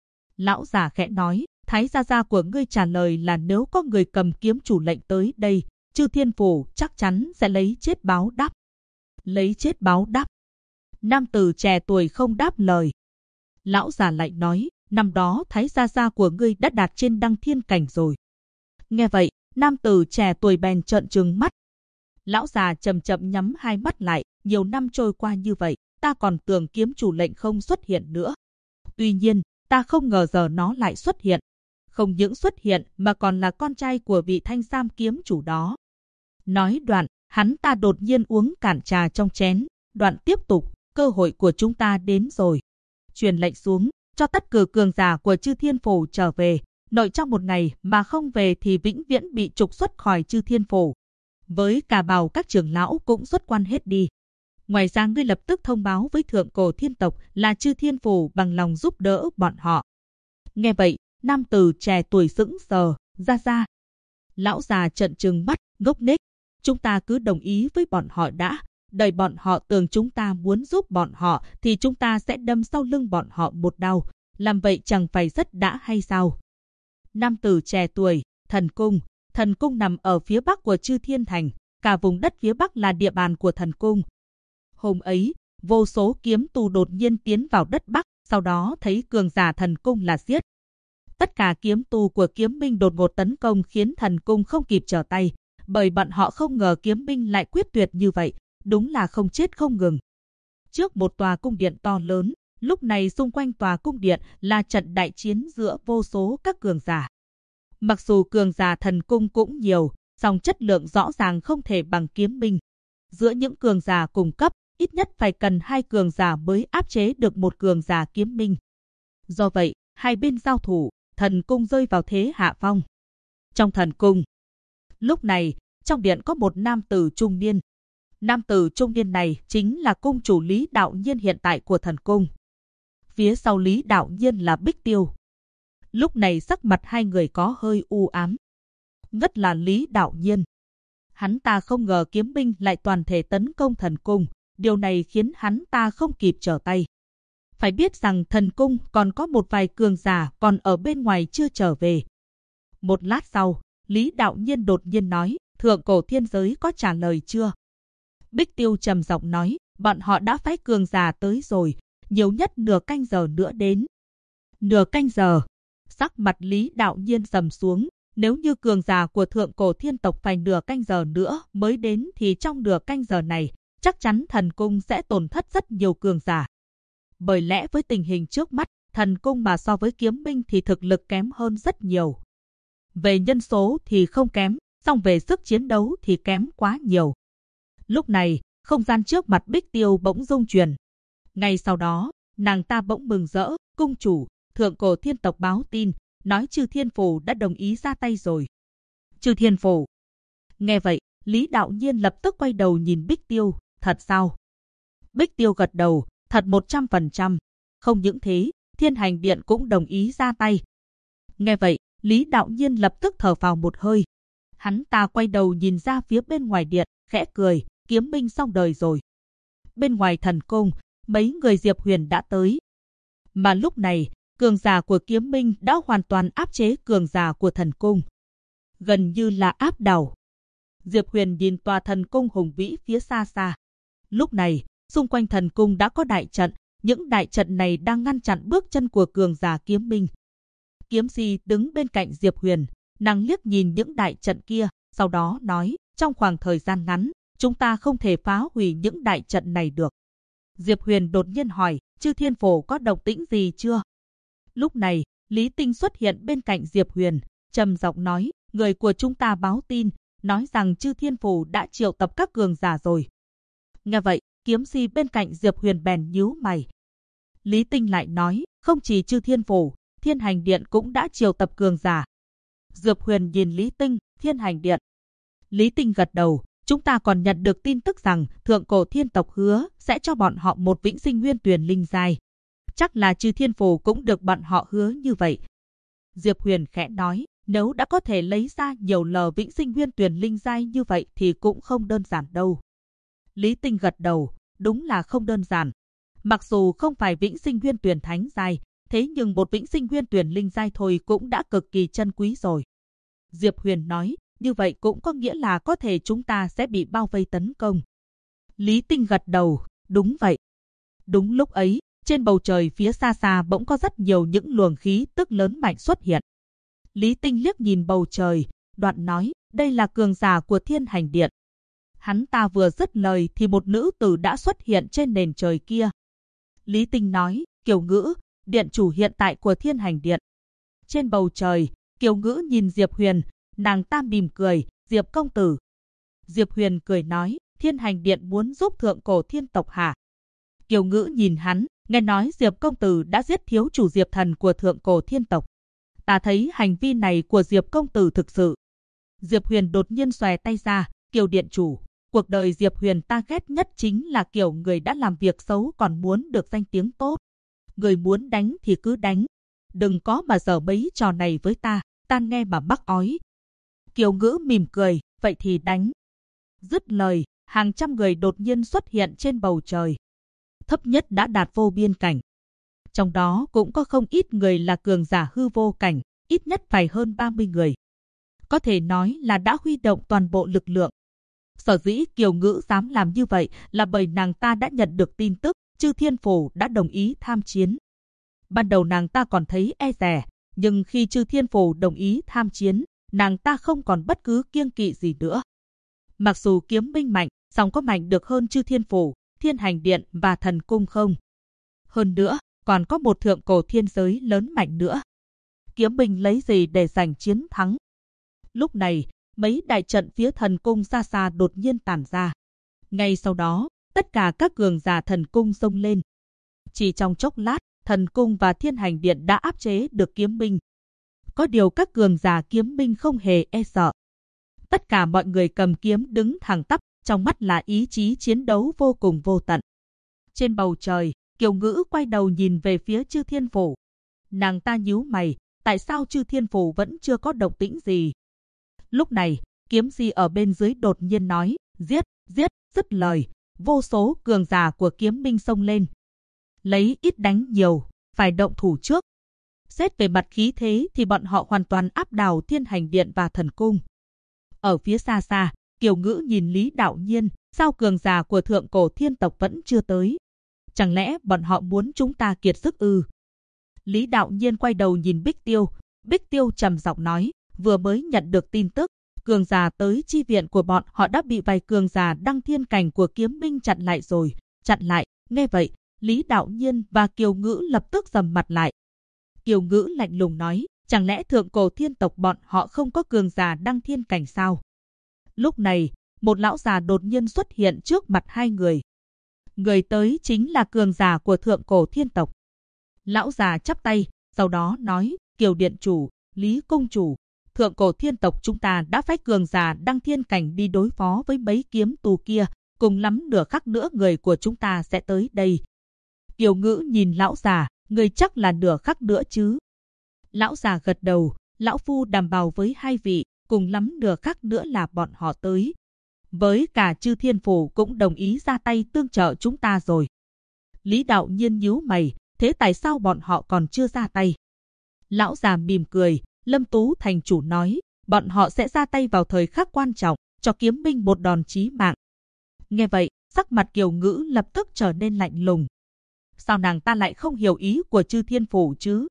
[SPEAKER 1] Lão già khẽ nói, Thái gia của ngươi trả lời là nếu có người cầm kiếm chủ lệnh tới đây, Chư Thiên Phủ chắc chắn sẽ lấy chết báo đáp. Lấy chết báo đáp. Nam tử trẻ tuổi không đáp lời. Lão già lại nói, năm đó Thái gia của ngươi đã đạt trên đăng thiên cảnh rồi. Nghe vậy, nam tử trẻ tuổi bèn trợn trừng mắt. Lão già chậm chậm nhắm hai mắt lại, nhiều năm trôi qua như vậy, ta còn tưởng kiếm chủ lệnh không xuất hiện nữa. Tuy nhiên, ta không ngờ giờ nó lại xuất hiện. Không những xuất hiện mà còn là con trai của vị Thanh Sam kiếm chủ đó. Nói đoạn, hắn ta đột nhiên uống cạn trà trong chén, đoạn tiếp tục, cơ hội của chúng ta đến rồi. Truyền lệnh xuống, cho tất cử cường giả của Chư Thiên Phủ trở về, nội trong một ngày mà không về thì vĩnh viễn bị trục xuất khỏi Chư Thiên Phủ. Với cả bảo các trưởng lão cũng xuất quan hết đi. Ngoài ra ngươi lập tức thông báo với thượng cổ thiên tộc là Chư Thiên Phủ bằng lòng giúp đỡ bọn họ. Nghe vậy, nam tử trẻ tuổi sững sờ, ra. Lão già trợn trừng mắt, ngốc nghếch. Chúng ta cứ đồng ý với bọn họ đã. Đợi bọn họ tưởng chúng ta muốn giúp bọn họ thì chúng ta sẽ đâm sau lưng bọn họ một đao. Làm vậy chẳng phải rất đã hay sao? Nam tử trẻ tuổi, thần cung. Thần cung nằm ở phía bắc của Chư Thiên Thành. Cả vùng đất phía bắc là địa bàn của thần cung. Hôm ấy, vô số kiếm tù đột nhiên tiến vào đất bắc. Sau đó thấy cường giả thần cung là giết. Tất cả kiếm tù của kiếm binh đột ngột tấn công khiến thần cung không kịp trở tay. Bởi bọn họ không ngờ kiếm binh lại quyết tuyệt như vậy. Đúng là không chết không ngừng. Trước một tòa cung điện to lớn, lúc này xung quanh tòa cung điện là trận đại chiến giữa vô số các cường giả. Mặc dù cường giả thần cung cũng nhiều, song chất lượng rõ ràng không thể bằng kiếm binh. Giữa những cường giả cùng cấp, ít nhất phải cần 2 cường giả mới áp chế được một cường giả kiếm binh. Do vậy, hai bên giao thủ, thần cung rơi vào thế hạ phong. Trong thần cung, lúc này, trong điện có một nam tử trung niên. Nam tử trung niên này chính là cung chủ Lý Đạo Nhiên hiện tại của thần cung. Phía sau Lý Đạo Nhiên là Bích Tiêu. Lúc này sắc mặt hai người có hơi u ám. Nhất là Lý Đạo Nhiên. Hắn ta không ngờ kiếm binh lại toàn thể tấn công thần cung. Điều này khiến hắn ta không kịp trở tay. Phải biết rằng thần cung còn có một vài cường giả còn ở bên ngoài chưa trở về. Một lát sau, Lý Đạo Nhiên đột nhiên nói, thượng cổ thiên giới có trả lời chưa? Bích Tiêu trầm giọng nói, bọn họ đã phái cường giả tới rồi, nhiều nhất nửa canh giờ nữa đến. Nửa canh giờ, sắc mặt Lý Đạo Nhiên trầm xuống, nếu như cường giả của thượng cổ thiên tộc phải nửa canh giờ nữa mới đến thì trong nửa canh giờ này, chắc chắn thần cung sẽ tổn thất rất nhiều cường giả. Bởi lẽ với tình hình trước mắt, thần cung mà so với kiếm minh thì thực lực kém hơn rất nhiều. Về nhân số thì không kém, song về sức chiến đấu thì kém quá nhiều. Lúc này, không gian trước mặt Bích Tiêu bỗng rung chuyển. Ngay sau đó, nàng ta bỗng mừng rỡ, cung chủ, thượng cổ thiên tộc báo tin, nói Chư Thiên Phủ đã đồng ý ra tay rồi. Chư Thiên Phủ. Nghe vậy, Lý Đạo Nhiên lập tức quay đầu nhìn Bích Tiêu, thật sao? Bích Tiêu gật đầu, thật 100%. Không những thế, Thiên Hành Điện cũng đồng ý ra tay. Nghe vậy, Lý Đạo Nhiên lập tức thở phào một hơi. Hắn ta quay đầu nhìn ra phía bên ngoài điện, khẽ cười, kiếm minh xong đời rồi. Bên ngoài thần cung, mấy người Diệp Huyền đã tới. Mà lúc này, cường giả của kiếm minh đã hoàn toàn áp chế cường giả của thần cung. Gần như là áp đảo. Diệp Huyền nhìn tòa thần cung hùng vĩ phía xa xa. Lúc này, xung quanh thần cung đã có đại trận, những đại trận này đang ngăn chặn bước chân của cường giả kiếm minh. Kiếm Si đứng bên cạnh Diệp Huyền, nàng liếc nhìn những đại trận kia, sau đó nói, trong khoảng thời gian ngắn, chúng ta không thể phá hủy những đại trận này được. Diệp Huyền đột nhiên hỏi, Chư Thiên Phủ có động tĩnh gì chưa? Lúc này, Lý Tinh xuất hiện bên cạnh Diệp Huyền, trầm giọng nói, người của chúng ta báo tin, nói rằng Chư Thiên Phủ đã triệu tập các cường giả rồi. Nghe vậy, Kiếm Si bên cạnh Diệp Huyền bèn nhíu mày. Lý Tinh lại nói, không chỉ Chư Thiên Phủ, Thiên Hành Điện cũng đã triệu tập cường giả. Diệp Huyền nhìn Lý Tinh, Thiên Hành Điện. Lý Tinh gật đầu, chúng ta còn nhận được tin tức rằng thượng cổ thiên tộc hứa sẽ cho bọn họ một vĩnh sinh nguyên tuyển linh giai. Chắc là Chư Thiên Phủ cũng được bọn họ hứa như vậy. Diệp Huyền khẽ nói, nếu đã có thể lấy ra nhiều lờ vĩnh sinh nguyên tuyển linh giai như vậy thì cũng không đơn giản đâu. Lý Tinh gật đầu, đúng là không đơn giản. Mặc dù không phải vĩnh sinh nguyên tuyển thánh giai, thế nhưng một vĩnh sinh nguyên tuyển linh giai thôi cũng đã cực kỳ chân quý rồi. Diệp Huyền nói, như vậy cũng có nghĩa là có thể chúng ta sẽ bị bao vây tấn công. Lý Tinh gật đầu, đúng vậy. Đúng lúc ấy, trên bầu trời phía xa xa bỗng có rất nhiều những luồng khí tức lớn mạnh xuất hiện. Lý Tinh liếc nhìn bầu trời, đoạn nói, đây là cường giả của Thiên Hành Điện. Hắn ta vừa dứt lời thì một nữ tử đã xuất hiện trên nền trời kia. Lý Tinh nói, Kiều Ngữ, điện chủ hiện tại của Thiên Hành Điện. Trên bầu trời, Kiều Ngữ nhìn Diệp Huyền, nàng ta mỉm cười, Diệp công tử. Diệp Huyền cười nói, Thiên Hành Điện muốn giúp thượng cổ thiên tộc hả? Kiều Ngữ nhìn hắn, nghe nói Diệp công tử đã giết thiếu chủ Diệp thần của thượng cổ thiên tộc. Ta thấy hành vi này của Diệp công tử thực sự. Diệp Huyền đột nhiên xòe tay ra, Kiều điện chủ, cuộc đời Diệp Huyền ta ghét nhất chính là kiểu người đã làm việc xấu còn muốn được danh tiếng tốt. Người muốn đánh thì cứ đánh, đừng có mà giở bấy trò này với ta nghe mà mắc ói. Kiều Ngữ mỉm cười, vậy thì đánh. Dứt lời, hàng trăm người đột nhiên xuất hiện trên bầu trời. Thấp nhất đã đạt vô biên cảnh. Trong đó cũng có không ít người là cường giả hư vô cảnh, ít nhất phải hơn 30 người. Có thể nói là đã huy động toàn bộ lực lượng. Sở dĩ Kiều Ngữ dám làm như vậy là bởi nàng ta đã nhận được tin tức Chư Thiên Phủ đã đồng ý tham chiến. Ban đầu nàng ta còn thấy e dè, nhưng khi Chư Thiên Phủ đồng ý tham chiến, nàng ta không còn bất cứ kiêng kỵ gì nữa. Mặc dù kiếm minh mạnh, song có mạnh được hơn Chư Thiên Phủ, Thiên Hành Điện và Thần Cung không? Hơn nữa, còn có một thượng cổ thiên giới lớn mạnh nữa. Kiếm minh lấy gì để giành chiến thắng? Lúc này, mấy đại trận phía Thần Cung xa xa đột nhiên tản ra. Ngay sau đó, tất cả các cường giả Thần Cung xông lên. Chỉ trong chốc lát, Thần Cung và Thiên Hành Điện đã áp chế được kiếm minh. Có điều các cường giả kiếm minh không hề e sợ. Tất cả mọi người cầm kiếm đứng thẳng tắp, trong mắt là ý chí chiến đấu vô cùng vô tận. Trên bầu trời, Kiều Ngữ quay đầu nhìn về phía Chư Thiên Phủ. Nàng ta nhíu mày, tại sao Chư Thiên Phủ vẫn chưa có động tĩnh gì? Lúc này, Kiếm Si ở bên dưới đột nhiên nói, giết, giết, dứt lời. vô số cường giả của kiếm minh xông lên. Lấy ít đánh nhiều, phải động thủ trước. Xét về mặt khí thế thì bọn họ hoàn toàn áp đảo Thiên Hành Điện và Thần Cung. Ở phía xa xa, Kiều Ngữ nhìn Lý Đạo Nhiên, sao cường giả của thượng cổ thiên tộc vẫn chưa tới? Chẳng lẽ bọn họ muốn chúng ta kiệt sức ư? Lý Đạo Nhiên quay đầu nhìn Bích Tiêu. Bích Tiêu trầm giọng nói, vừa mới nhận được tin tức, cường giả tới chi viện của bọn họ đã bị vài cường giả đăng thiên cảnh của kiếm minh chặn lại rồi. Chặn lại, nghe vậy, Lý Đạo Nhiên và Kiều Ngữ lập tức sầm mặt lại. Kiều Ngữ lạnh lùng nói, chẳng lẽ thượng cổ thiên tộc bọn họ không có cường giả đăng thiên cảnh sao? Lúc này, một lão già đột nhiên xuất hiện trước mặt hai người. Người tới chính là cường giả của thượng cổ thiên tộc. Lão già chắp tay, sau đó nói, Kiều Điện Chủ, Lý Công Chủ, thượng cổ thiên tộc chúng ta đã phái cường giả đăng thiên cảnh đi đối phó với mấy kiếm tù kia, cùng lắm nửa khắc nữa người của chúng ta sẽ tới đây. Kiều Ngữ nhìn lão già, người chắc là nửa khắc nữa chứ? Lão già gật đầu, lão phu đảm bảo với hai vị, cùng lắm nửa khắc nữa là bọn họ tới. Với cả Chư Thiên Phủ cũng đồng ý ra tay tương trợ chúng ta rồi. Lý Đạo Nhiên nhíu mày, thế tại sao bọn họ còn chưa ra tay? Lão già mỉm cười, Lâm Tú thành chủ nói, bọn họ sẽ ra tay vào thời khắc quan trọng, cho kiếm minh một đòn chí mạng. Nghe vậy, sắc mặt Kiều Ngữ lập tức trở nên lạnh lùng. Sao nàng ta lại không hiểu ý của Chư Thiên Phủ chứ?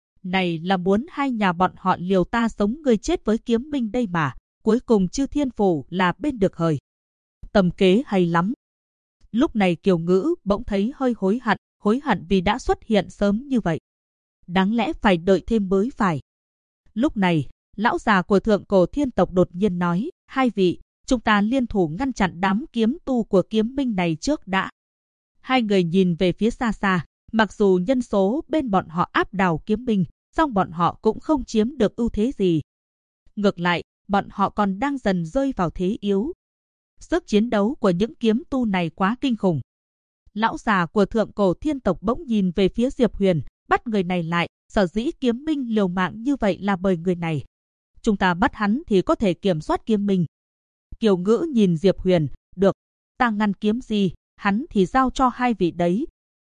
[SPEAKER 1] Này là muốn hai nhà bọn họ liều ta sống người chết với kiếm minh đây mà, cuối cùng Chư Thiên Phủ là bên được hời. Tầm kế hay lắm. Lúc này Kiều Ngữ bỗng thấy hơi hối hận vì đã xuất hiện sớm như vậy. Đáng lẽ phải đợi thêm mới phải. Lúc này, lão già của thượng cổ thiên tộc đột nhiên nói, hai vị, chúng ta liên thủ ngăn chặn đám kiếm tu của kiếm minh này trước đã. Hai người nhìn về phía xa xa, mặc dù nhân số bên bọn họ áp đảo kiếm minh, song bọn họ cũng không chiếm được ưu thế gì. Ngược lại, bọn họ còn đang dần rơi vào thế yếu. Sức chiến đấu của những kiếm tu này quá kinh khủng. Lão già của thượng cổ thiên tộc bỗng nhìn về phía Diệp Huyền, bắt người này lại, sở dĩ kiếm minh liều mạng như vậy là bởi người này. Chúng ta bắt hắn thì có thể kiểm soát kiếm minh. Kiều Ngữ nhìn Diệp Huyền, được, ta ngăn kiếm gì, hắn thì giao cho hai vị đấy.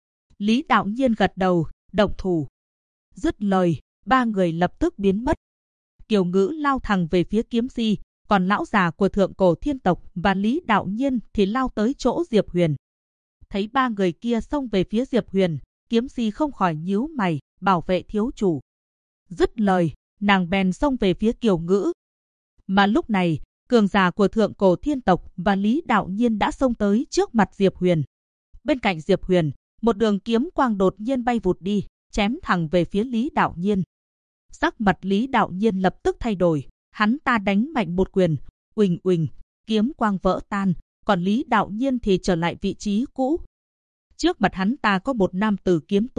[SPEAKER 1] Lý Đạo Nhiên gật đầu, động thủ. Dứt lời, ba người lập tức biến mất. Kiều Ngữ lao thẳng về phía kiếm si, còn lão già của thượng cổ thiên tộc và Lý Đạo Nhiên thì lao tới chỗ Diệp Huyền. Thấy ba người kia xông về phía Diệp Huyền, kiếm si không khỏi nhíu mày, bảo vệ thiếu chủ. Dứt lời, nàng bèn xông về phía Kiều Ngữ. Mà lúc này, cường giả của thượng cổ thiên tộc và Lý Đạo Nhiên đã xông tới trước mặt Diệp Huyền. Bên cạnh Diệp Huyền, một đường kiếm quang đột nhiên bay vụt đi, chém thẳng về phía Lý Đạo Nhiên. Sắc mặt Lý Đạo Nhiên lập tức thay đổi, hắn ta đánh mạnh một quyền, uỳnh uỳnh, kiếm quang vỡ tan, còn Lý Đạo Nhiên thì trở lại vị trí cũ. Trước mặt hắn ta có một nam tử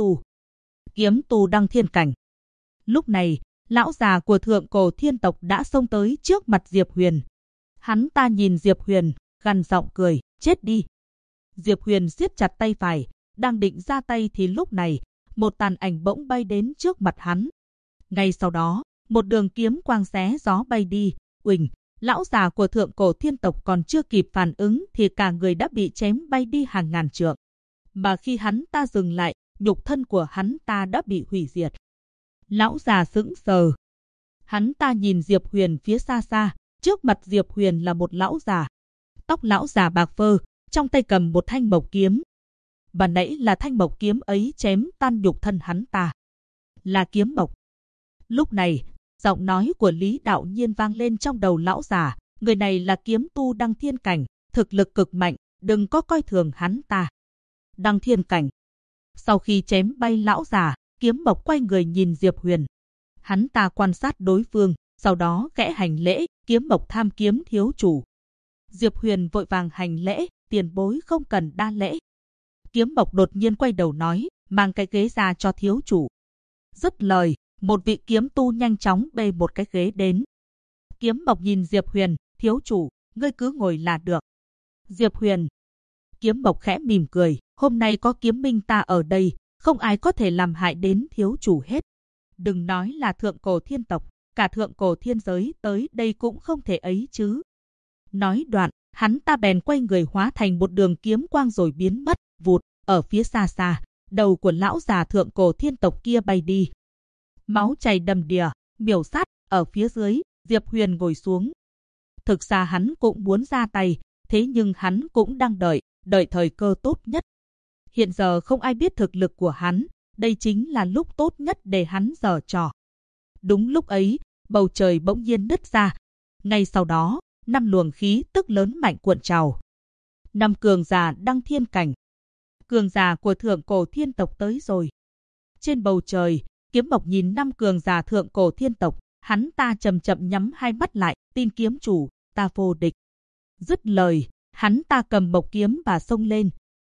[SPEAKER 1] kiếm tu đăng thiên cảnh. Lúc này, lão già của thượng cổ thiên tộc đã xông tới trước mặt Diệp Huyền. Hắn ta nhìn Diệp Huyền, gằn giọng cười, chết đi. Diệp Huyền siết chặt tay phải, đang định ra tay thì lúc này, một tàn ảnh bỗng bay đến trước mặt hắn. Ngay sau đó, một đường kiếm quang xé gió bay đi, uỳnh, lão già của thượng cổ thiên tộc còn chưa kịp phản ứng thì cả người đã bị chém bay đi hàng ngàn trượng. Mà khi hắn ta dừng lại, nhục thân của hắn ta đã bị hủy diệt. Lão già sững sờ. Hắn ta nhìn Diệp Huyền phía xa xa, trước mặt Diệp Huyền là một lão già. Tóc lão già bạc phơ, trong tay cầm một thanh mộc kiếm. Và nãy là thanh mộc kiếm ấy chém tan nhục thân hắn ta. Là kiếm mộc. Lúc này, giọng nói của Lý Đạo Nhiên vang lên trong đầu lão già. Người này là kiếm tu đăng thiên cảnh, thực lực cực mạnh, đừng có coi thường hắn ta. Đăng thiên cảnh. Sau khi chém bay lão già, kiếm mộc quay người nhìn Diệp Huyền. Hắn ta quan sát đối phương, sau đó khẽ hành lễ, kiếm mộc tham kiếm thiếu chủ. Diệp Huyền vội vàng hành lễ, tiền bối không cần đa lễ. Kiếm mộc đột nhiên quay đầu nói, mang cái ghế ra cho thiếu chủ. Dứt lời, một vị kiếm tu nhanh chóng bê một cái ghế đến. Kiếm mộc nhìn Diệp Huyền, thiếu chủ, ngươi cứ ngồi là được. Diệp Huyền. Kiếm mộc khẽ mỉm cười, hôm nay có kiếm minh ta ở đây, không ai có thể làm hại đến thiếu chủ hết. Đừng nói là thượng cổ thiên tộc, cả thượng cổ thiên giới tới đây cũng không thể ấy chứ. Nói đoạn, hắn ta bèn quay người hóa thành một đường kiếm quang rồi biến mất, vụt, ở phía xa xa, đầu của lão già thượng cổ thiên tộc kia bay đi. Máu chảy đầm đìa, miểu sát, ở phía dưới, Diệp Huyền ngồi xuống. Thực ra hắn cũng muốn ra tay, thế nhưng hắn cũng đang đợi thời cơ tốt nhất. Hiện giờ không ai biết thực lực của hắn, đây chính là lúc tốt nhất để hắn giở trò. Đúng lúc ấy, bầu trời bỗng nhiên nứt ra. Ngay sau đó, 5 luồng khí tức lớn mạnh cuộn trào. 5 cường giả đăng thiên cảnh. Cường giả của thượng cổ thiên tộc tới rồi. Trên bầu trời, Kiếm Mộc nhìn 5 cường giả thượng cổ thiên tộc, hắn ta chậm chậm nhắm hai mắt lại, tin kiếm chủ, ta vô địch. Dứt lời, hắn ta cầm mộc kiếm và xông lên.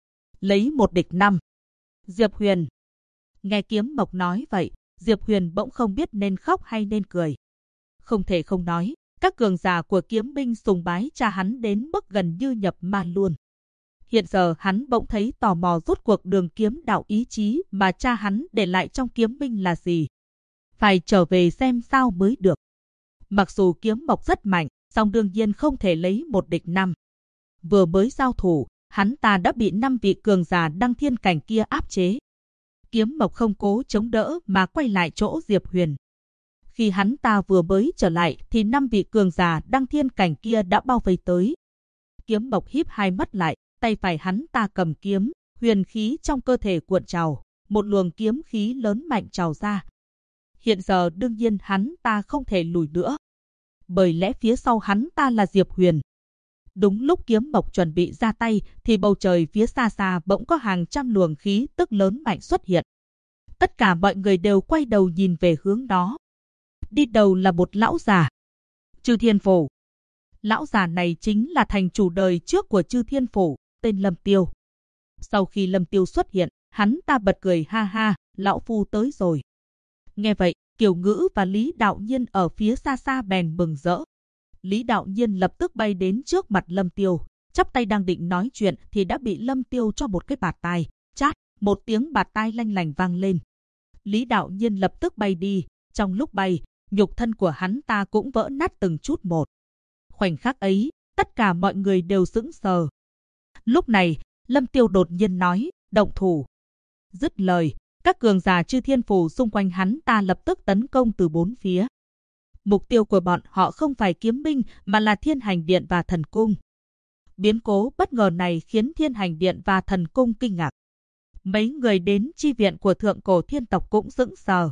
[SPEAKER 1] Lấy 1 địch 5. Diệp Huyền. Nghe Kiếm Mộc nói vậy, Diệp Huyền bỗng không biết nên khóc hay nên cười. Không thể không nói, các cường giả của kiếm binh sùng bái cha hắn đến mức gần như nhập ma luôn. Hiện giờ hắn bỗng thấy tò mò rốt cuộc đường kiếm đạo ý chí mà cha hắn để lại trong kiếm binh là gì. Phải trở về xem sao mới được. Mặc dù Kiếm Mộc rất mạnh, song đương nhiên không thể lấy 1 địch 5. Vừa mới giao thủ, hắn ta đã bị 5 vị cường giả đăng thiên cảnh kia áp chế. Kiếm Mộc không cố chống đỡ mà quay lại chỗ Diệp Huyền. Khi hắn ta vừa mới trở lại thì 5 vị cường giả đăng thiên cảnh kia đã bao vây tới. Kiếm Mộc híp hai mắt lại, tay phải hắn ta cầm kiếm, huyền khí trong cơ thể cuộn trào, một luồng kiếm khí lớn mạnh trào ra. Hiện giờ đương nhiên hắn ta không thể lùi nữa, bởi lẽ phía sau hắn ta là Diệp Huyền. Đúng lúc Kiếm Mộc chuẩn bị ra tay thì bầu trời phía xa xa bỗng có hàng trăm luồng khí tức lớn mạnh xuất hiện. Tất cả mọi người đều quay đầu nhìn về hướng đó. Đi đầu là một lão già, Chư Thiên Phủ. Lão già này chính là thành chủ đời trước của Chư Thiên Phủ, tên Lâm Tiêu. Sau khi Lâm Tiêu xuất hiện, hắn ta bật cười ha ha, lão phu tới rồi. Nghe vậy, Kiều Ngữ và Lý Đạo Nhiên ở phía xa xa bèn mừng rỡ. Lý Đạo Nhiên lập tức bay đến trước mặt Lâm Tiêu, chắp tay đang định nói chuyện thì đã bị Lâm Tiêu cho một cái bạt tai, chát, một tiếng bạt tai lanh lành vang lên. Lý Đạo Nhiên lập tức bay đi, trong lúc bay, nhục thân của hắn ta cũng vỡ nát từng chút một. Khoảnh khắc ấy, tất cả mọi người đều sững sờ. Lúc này, Lâm Tiêu đột nhiên nói, động thủ. Dứt lời, các cường giả Chư Thiên Phủ xung quanh hắn ta lập tức tấn công từ 4 phía. Mục tiêu của bọn họ không phải kiếm binh mà là Thiên Hành Điện và Thần Cung. Biến cố bất ngờ này khiến Thiên Hành Điện và Thần Cung kinh ngạc. Mấy người đến chi viện của thượng cổ thiên tộc cũng sững sờ.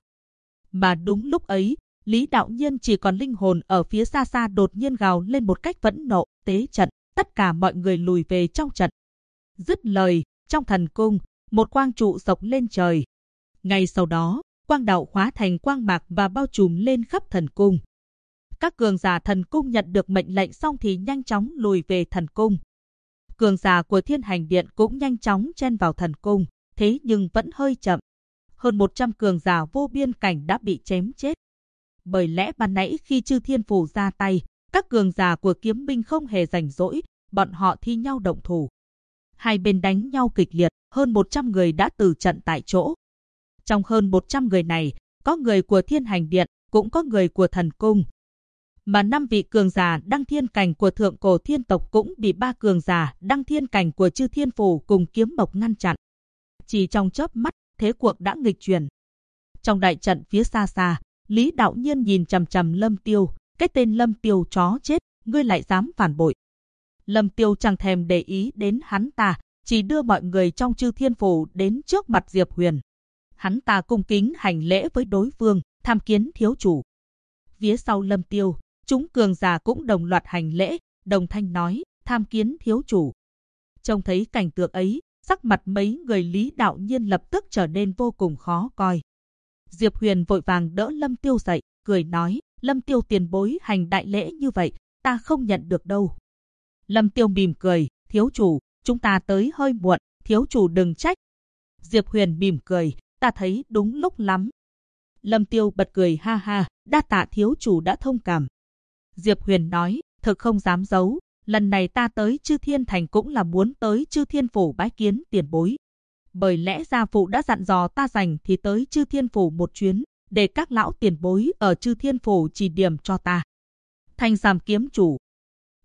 [SPEAKER 1] Mà đúng lúc ấy, Lý Đạo Nhiên chỉ còn linh hồn ở phía xa xa đột nhiên gào lên một cách phẫn nộ, tế trận, tất cả mọi người lùi về trong trận. Dứt lời, trong Thần Cung, một quang trụ rộng lên trời. Ngay sau đó, quang đạo hóa thành quang mạc và bao trùm lên khắp Thần Cung. Các cường giả Thần Cung nhận được mệnh lệnh xong thì nhanh chóng lùi về Thần Cung. Cường giả của Thiên Hành Điện cũng nhanh chóng chen vào Thần Cung, thế nhưng vẫn hơi chậm. Hơn 100 cường giả vô biên cảnh đã bị chém chết. Bởi lẽ ban nãy khi Chư Thiên Phủ ra tay, các cường giả của kiếm binh không hề rảnh rỗi, bọn họ thi nhau động thủ. Hai bên đánh nhau kịch liệt, hơn 100 người đã từ trận tại chỗ. Trong hơn 100 người này, có người của Thiên Hành Điện, cũng có người của Thần Cung. Mà 5 vị cường giả đăng thiên cảnh của thượng cổ thiên tộc cũng bị 3 cường giả đăng thiên cảnh của Chư Thiên Phủ cùng Kiếm Mộc ngăn chặn. Chỉ trong chớp mắt, thế cuộc đã nghịch chuyển. Trong đại trận phía xa xa, Lý Đạo Nhiên nhìn chằm chằm Lâm Tiêu, cái tên Lâm Tiêu chó chết, ngươi lại dám phản bội. Lâm Tiêu chẳng thèm để ý đến hắn ta, chỉ đưa mọi người trong Chư Thiên Phủ đến trước mặt Diệp Huyền. Hắn ta cung kính hành lễ với đối phương, tham kiến thiếu chủ. Phía sau Lâm Tiêu, chúng cường giả cũng đồng loạt hành lễ, đồng thanh nói, tham kiến thiếu chủ. Trông thấy cảnh tượng ấy, sắc mặt mấy người Lý Đạo Nhiên lập tức trở nên vô cùng khó coi. Diệp Huyền vội vàng đỡ Lâm Tiêu dậy, cười nói, Lâm Tiêu tiền bối hành đại lễ như vậy, ta không nhận được đâu. Lâm Tiêu mỉm cười, thiếu chủ, chúng ta tới hơi muộn, thiếu chủ đừng trách. Diệp Huyền mỉm cười, ta thấy đúng lúc lắm. Lâm Tiêu bật cười ha ha, đa tạ thiếu chủ đã thông cảm. Diệp Huyền nói, thực không dám giấu, lần này ta tới Chư Thiên Thành cũng là muốn tới Chư Thiên Phủ bái kiến tiền bối. Bởi lẽ gia phụ đã dặn dò ta dành thì tới Chư Thiên Phủ một chuyến, để các lão tiền bối ở Chư Thiên Phủ chỉ điểm cho ta. Thanh Giàm kiếm chủ.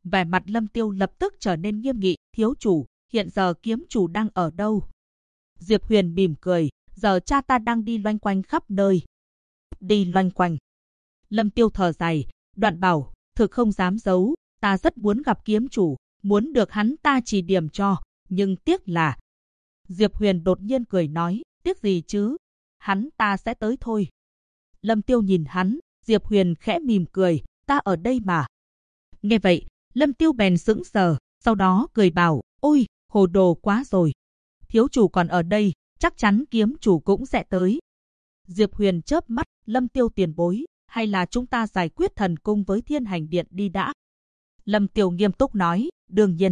[SPEAKER 1] Vẻ mặt Lâm Tiêu lập tức trở nên nghiêm nghị. Thiếu chủ, hiện giờ kiếm chủ đang ở đâu? Diệp Huyền mỉm cười. Giờ cha ta đang đi loanh quanh khắp nơi. Đi loanh quanh. Lâm Tiêu thở dài, đoạn bảo, thực không dám giấu, ta rất muốn gặp kiếm chủ, muốn được hắn ta chỉ điểm cho, nhưng tiếc là... Diệp Huyền đột nhiên cười nói, tiếc gì chứ, hắn ta sẽ tới thôi. Lâm Tiêu nhìn hắn, Diệp Huyền khẽ mỉm cười, ta ở đây mà. Nghe vậy, Lâm Tiêu bèn sững sờ, sau đó cười bảo, ôi, hồ đồ quá rồi. Thiếu chủ còn ở đây, chắc chắn kiếm chủ cũng sẽ tới. Diệp Huyền chớp mắt, Lâm Tiêu tiền bối, hay là chúng ta giải quyết thần cung với Thiên Hành Điện đi đã. Lâm Tiêu nghiêm túc nói, đương nhiên.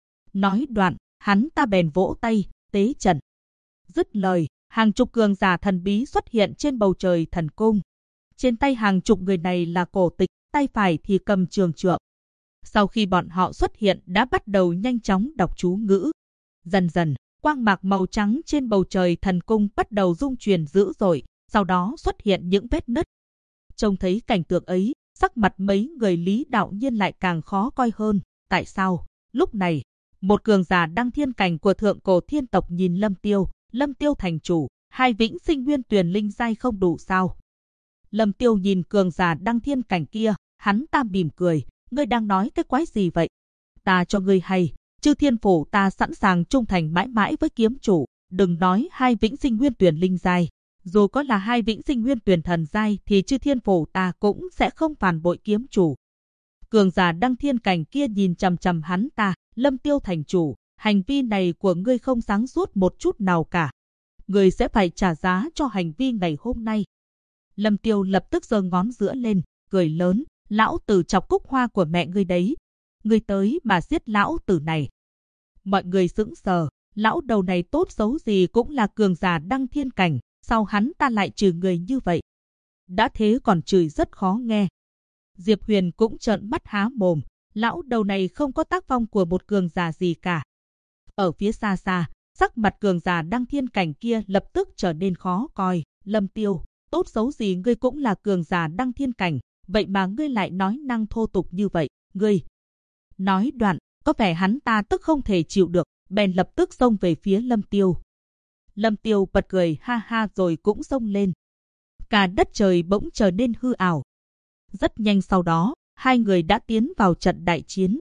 [SPEAKER 1] Nói đoạn, hắn ta bèn vỗ tay, tế trận. Dứt lời, hàng chục cường giả thần bí xuất hiện trên bầu trời thần cung. Trên tay hàng chục người này là cổ tịch, tay phải thì cầm trường trượng. Sau khi bọn họ xuất hiện đã bắt đầu nhanh chóng đọc chú ngữ. Dần dần, quang mạc màu trắng trên bầu trời thần cung bắt đầu rung chuyển dữ dội, sau đó xuất hiện những vết nứt. Trông thấy cảnh tượng ấy, sắc mặt mấy người Lý Đạo Nhiên lại càng khó coi hơn. Tại sao? Lúc này, một cường giả đăng thiên cảnh của thượng cổ thiên tộc nhìn Lâm Tiêu thành chủ, hai vĩnh sinh nguyên tuyền linh giai không đủ sao? Lâm Tiêu nhìn cường giả đăng thiên cảnh kia, hắn ta mỉm cười, ngươi đang nói cái quái gì vậy? Ta cho ngươi hay, Chư Thiên Phủ ta sẵn sàng trung thành mãi mãi với kiếm chủ, đừng nói hai vĩnh sinh nguyên tuyền linh giai. Dù có là hai vĩnh sinh nguyên tuyền thần giai thì Chư Thiên Phủ ta cũng sẽ không phản bội kiếm chủ. Cường giả đăng thiên cảnh kia nhìn chằm chằm hắn ta, Lâm Tiêu thành chủ, hành vi này của ngươi không sáng suốt một chút nào cả. Ngươi sẽ phải trả giá cho hành vi ngày hôm nay. Lâm Tiêu lập tức giơ ngón giữa lên, cười lớn, lão tử chọc cúc hoa của mẹ ngươi đấy. Ngươi tới mà giết lão tử này. Mọi người sững sờ, lão đầu này tốt xấu gì cũng là cường giả đăng thiên cảnh, sao hắn ta lại trừ người như vậy? Đã thế còn chửi rất khó nghe. Diệp Huyền cũng trợn mắt há mồm, lão đầu này không có tác phong của một cường giả gì cả. Ở phía xa xa, sắc mặt cường giả đăng thiên cảnh kia lập tức trở nên khó coi. Lâm Tiêu, tốt xấu gì ngươi cũng là cường giả đăng thiên cảnh, vậy mà ngươi lại nói năng thô tục như vậy, ngươi. Nói đoạn, có vẻ hắn ta tức không thể chịu được, bèn lập tức xông về phía Lâm Tiêu. Lâm Tiêu bật cười ha ha rồi cũng xông lên. Cả đất trời bỗng trở nên hư ảo. Rất nhanh sau đó, hai người đã tiến vào trận đại chiến.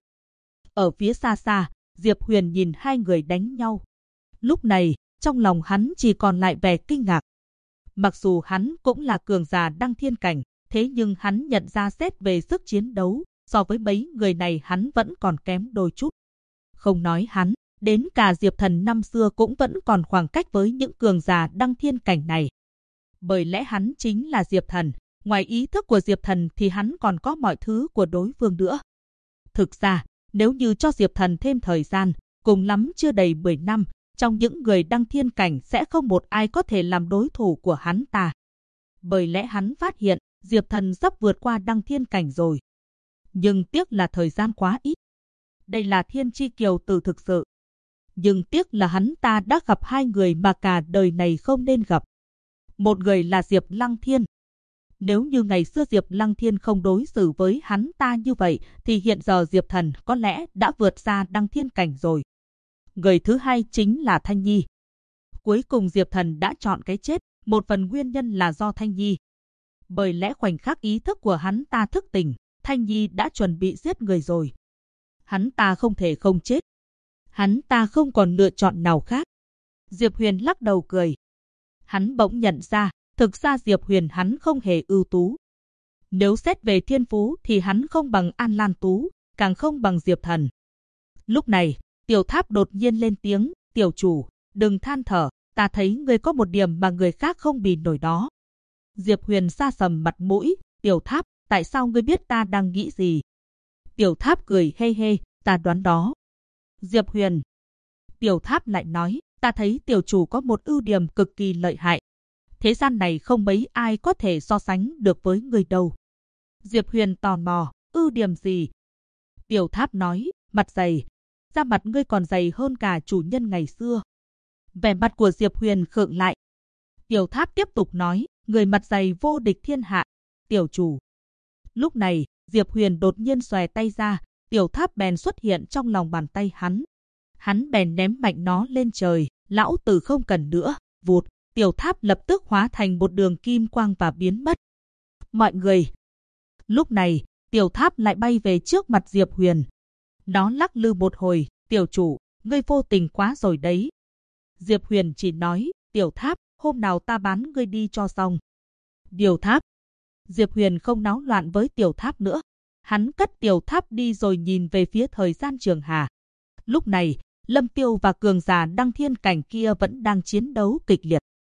[SPEAKER 1] Ở phía xa xa, Diệp Huyền nhìn hai người đánh nhau. Lúc này, trong lòng hắn chỉ còn lại vẻ kinh ngạc. Mặc dù hắn cũng là cường giả đăng thiên cảnh, thế nhưng hắn nhận ra xét về sức chiến đấu, so với mấy người này hắn vẫn còn kém đôi chút. Không nói hắn, đến cả Diệp Thần năm xưa cũng vẫn còn khoảng cách với những cường giả đăng thiên cảnh này. Bởi lẽ hắn chính là Diệp Thần, ngoài ý thức của Diệp Thần thì hắn còn có mọi thứ của đối phương nữa. Thực ra, nếu như cho Diệp Thần thêm thời gian, cùng lắm chưa đầy 10 năm, trong những người đăng thiên cảnh sẽ không một ai có thể làm đối thủ của hắn ta. Bởi lẽ hắn phát hiện, Diệp Thần sắp vượt qua đăng thiên cảnh rồi. Nhưng tiếc là thời gian quá ít. Đây là thiên chi kiều tử thực sự. Nhưng tiếc là hắn ta đã gặp hai người mà cả đời này không nên gặp. Một người là Diệp Lăng Thiên. Nếu như ngày xưa Diệp Lăng Thiên không đối xử với hắn ta như vậy, thì hiện giờ Diệp Thần có lẽ đã vượt ra đăng thiên cảnh rồi. Người thứ hai chính là Thanh Nhi. Cuối cùng Diệp Thần đã chọn cái chết, một phần nguyên nhân là do Thanh Nhi. Bởi lẽ khoảnh khắc ý thức của hắn ta thức tỉnh, Thanh Nhi đã chuẩn bị giết người rồi. Hắn ta không thể không chết. Hắn ta không còn lựa chọn nào khác. Diệp Huyền lắc đầu cười. Hắn bỗng nhận ra, thực ra Diệp Huyền hắn không hề ưu tú. Nếu xét về thiên phú thì hắn không bằng An Lan Tú, càng không bằng Diệp Thần. Lúc này, Tiểu Tháp đột nhiên lên tiếng, tiểu chủ, đừng than thở, ta thấy ngươi có một điểm mà người khác không bì nổi đó. Diệp Huyền sa sầm mặt mũi, Tiểu Tháp, tại sao ngươi biết ta đang nghĩ gì? Tiểu Tháp cười hê hê, ta đoán đó. Diệp Huyền. Tiểu Tháp lại nói, ta thấy tiểu chủ có một ưu điểm cực kỳ lợi hại. Thế gian này không mấy ai có thể so sánh được với người đâu. Diệp Huyền tò mò, ưu điểm gì? Tiểu Tháp nói, mặt dày. Da mặt ngươi còn dày hơn cả chủ nhân ngày xưa. Vẻ mặt của Diệp Huyền khựng lại. Tiểu Tháp tiếp tục nói, người mặt dày vô địch thiên hạ. Tiểu chủ. Lúc này, Diệp Huyền đột nhiên xòe tay ra, tiểu tháp bèn xuất hiện trong lòng bàn tay hắn. Hắn bèn ném mạnh nó lên trời, lão tử không cần nữa, vụt, tiểu tháp lập tức hóa thành một đường kim quang và biến mất. Mọi người. Lúc này, tiểu tháp lại bay về trước mặt Diệp Huyền. Nó lắc lư một hồi, tiểu chủ, ngươi vô tình quá rồi đấy. Diệp Huyền chỉ nói, tiểu tháp, hôm nào ta bán ngươi đi cho xong. Điều tháp. Diệp Huyền không náo loạn với tiểu tháp nữa. Hắn cất tiểu tháp đi rồi nhìn về phía thời gian trường hà. Lúc này, Lâm Tiêu và cường giả đăng thiên cảnh kia vẫn đang chiến đấu kịch liệt.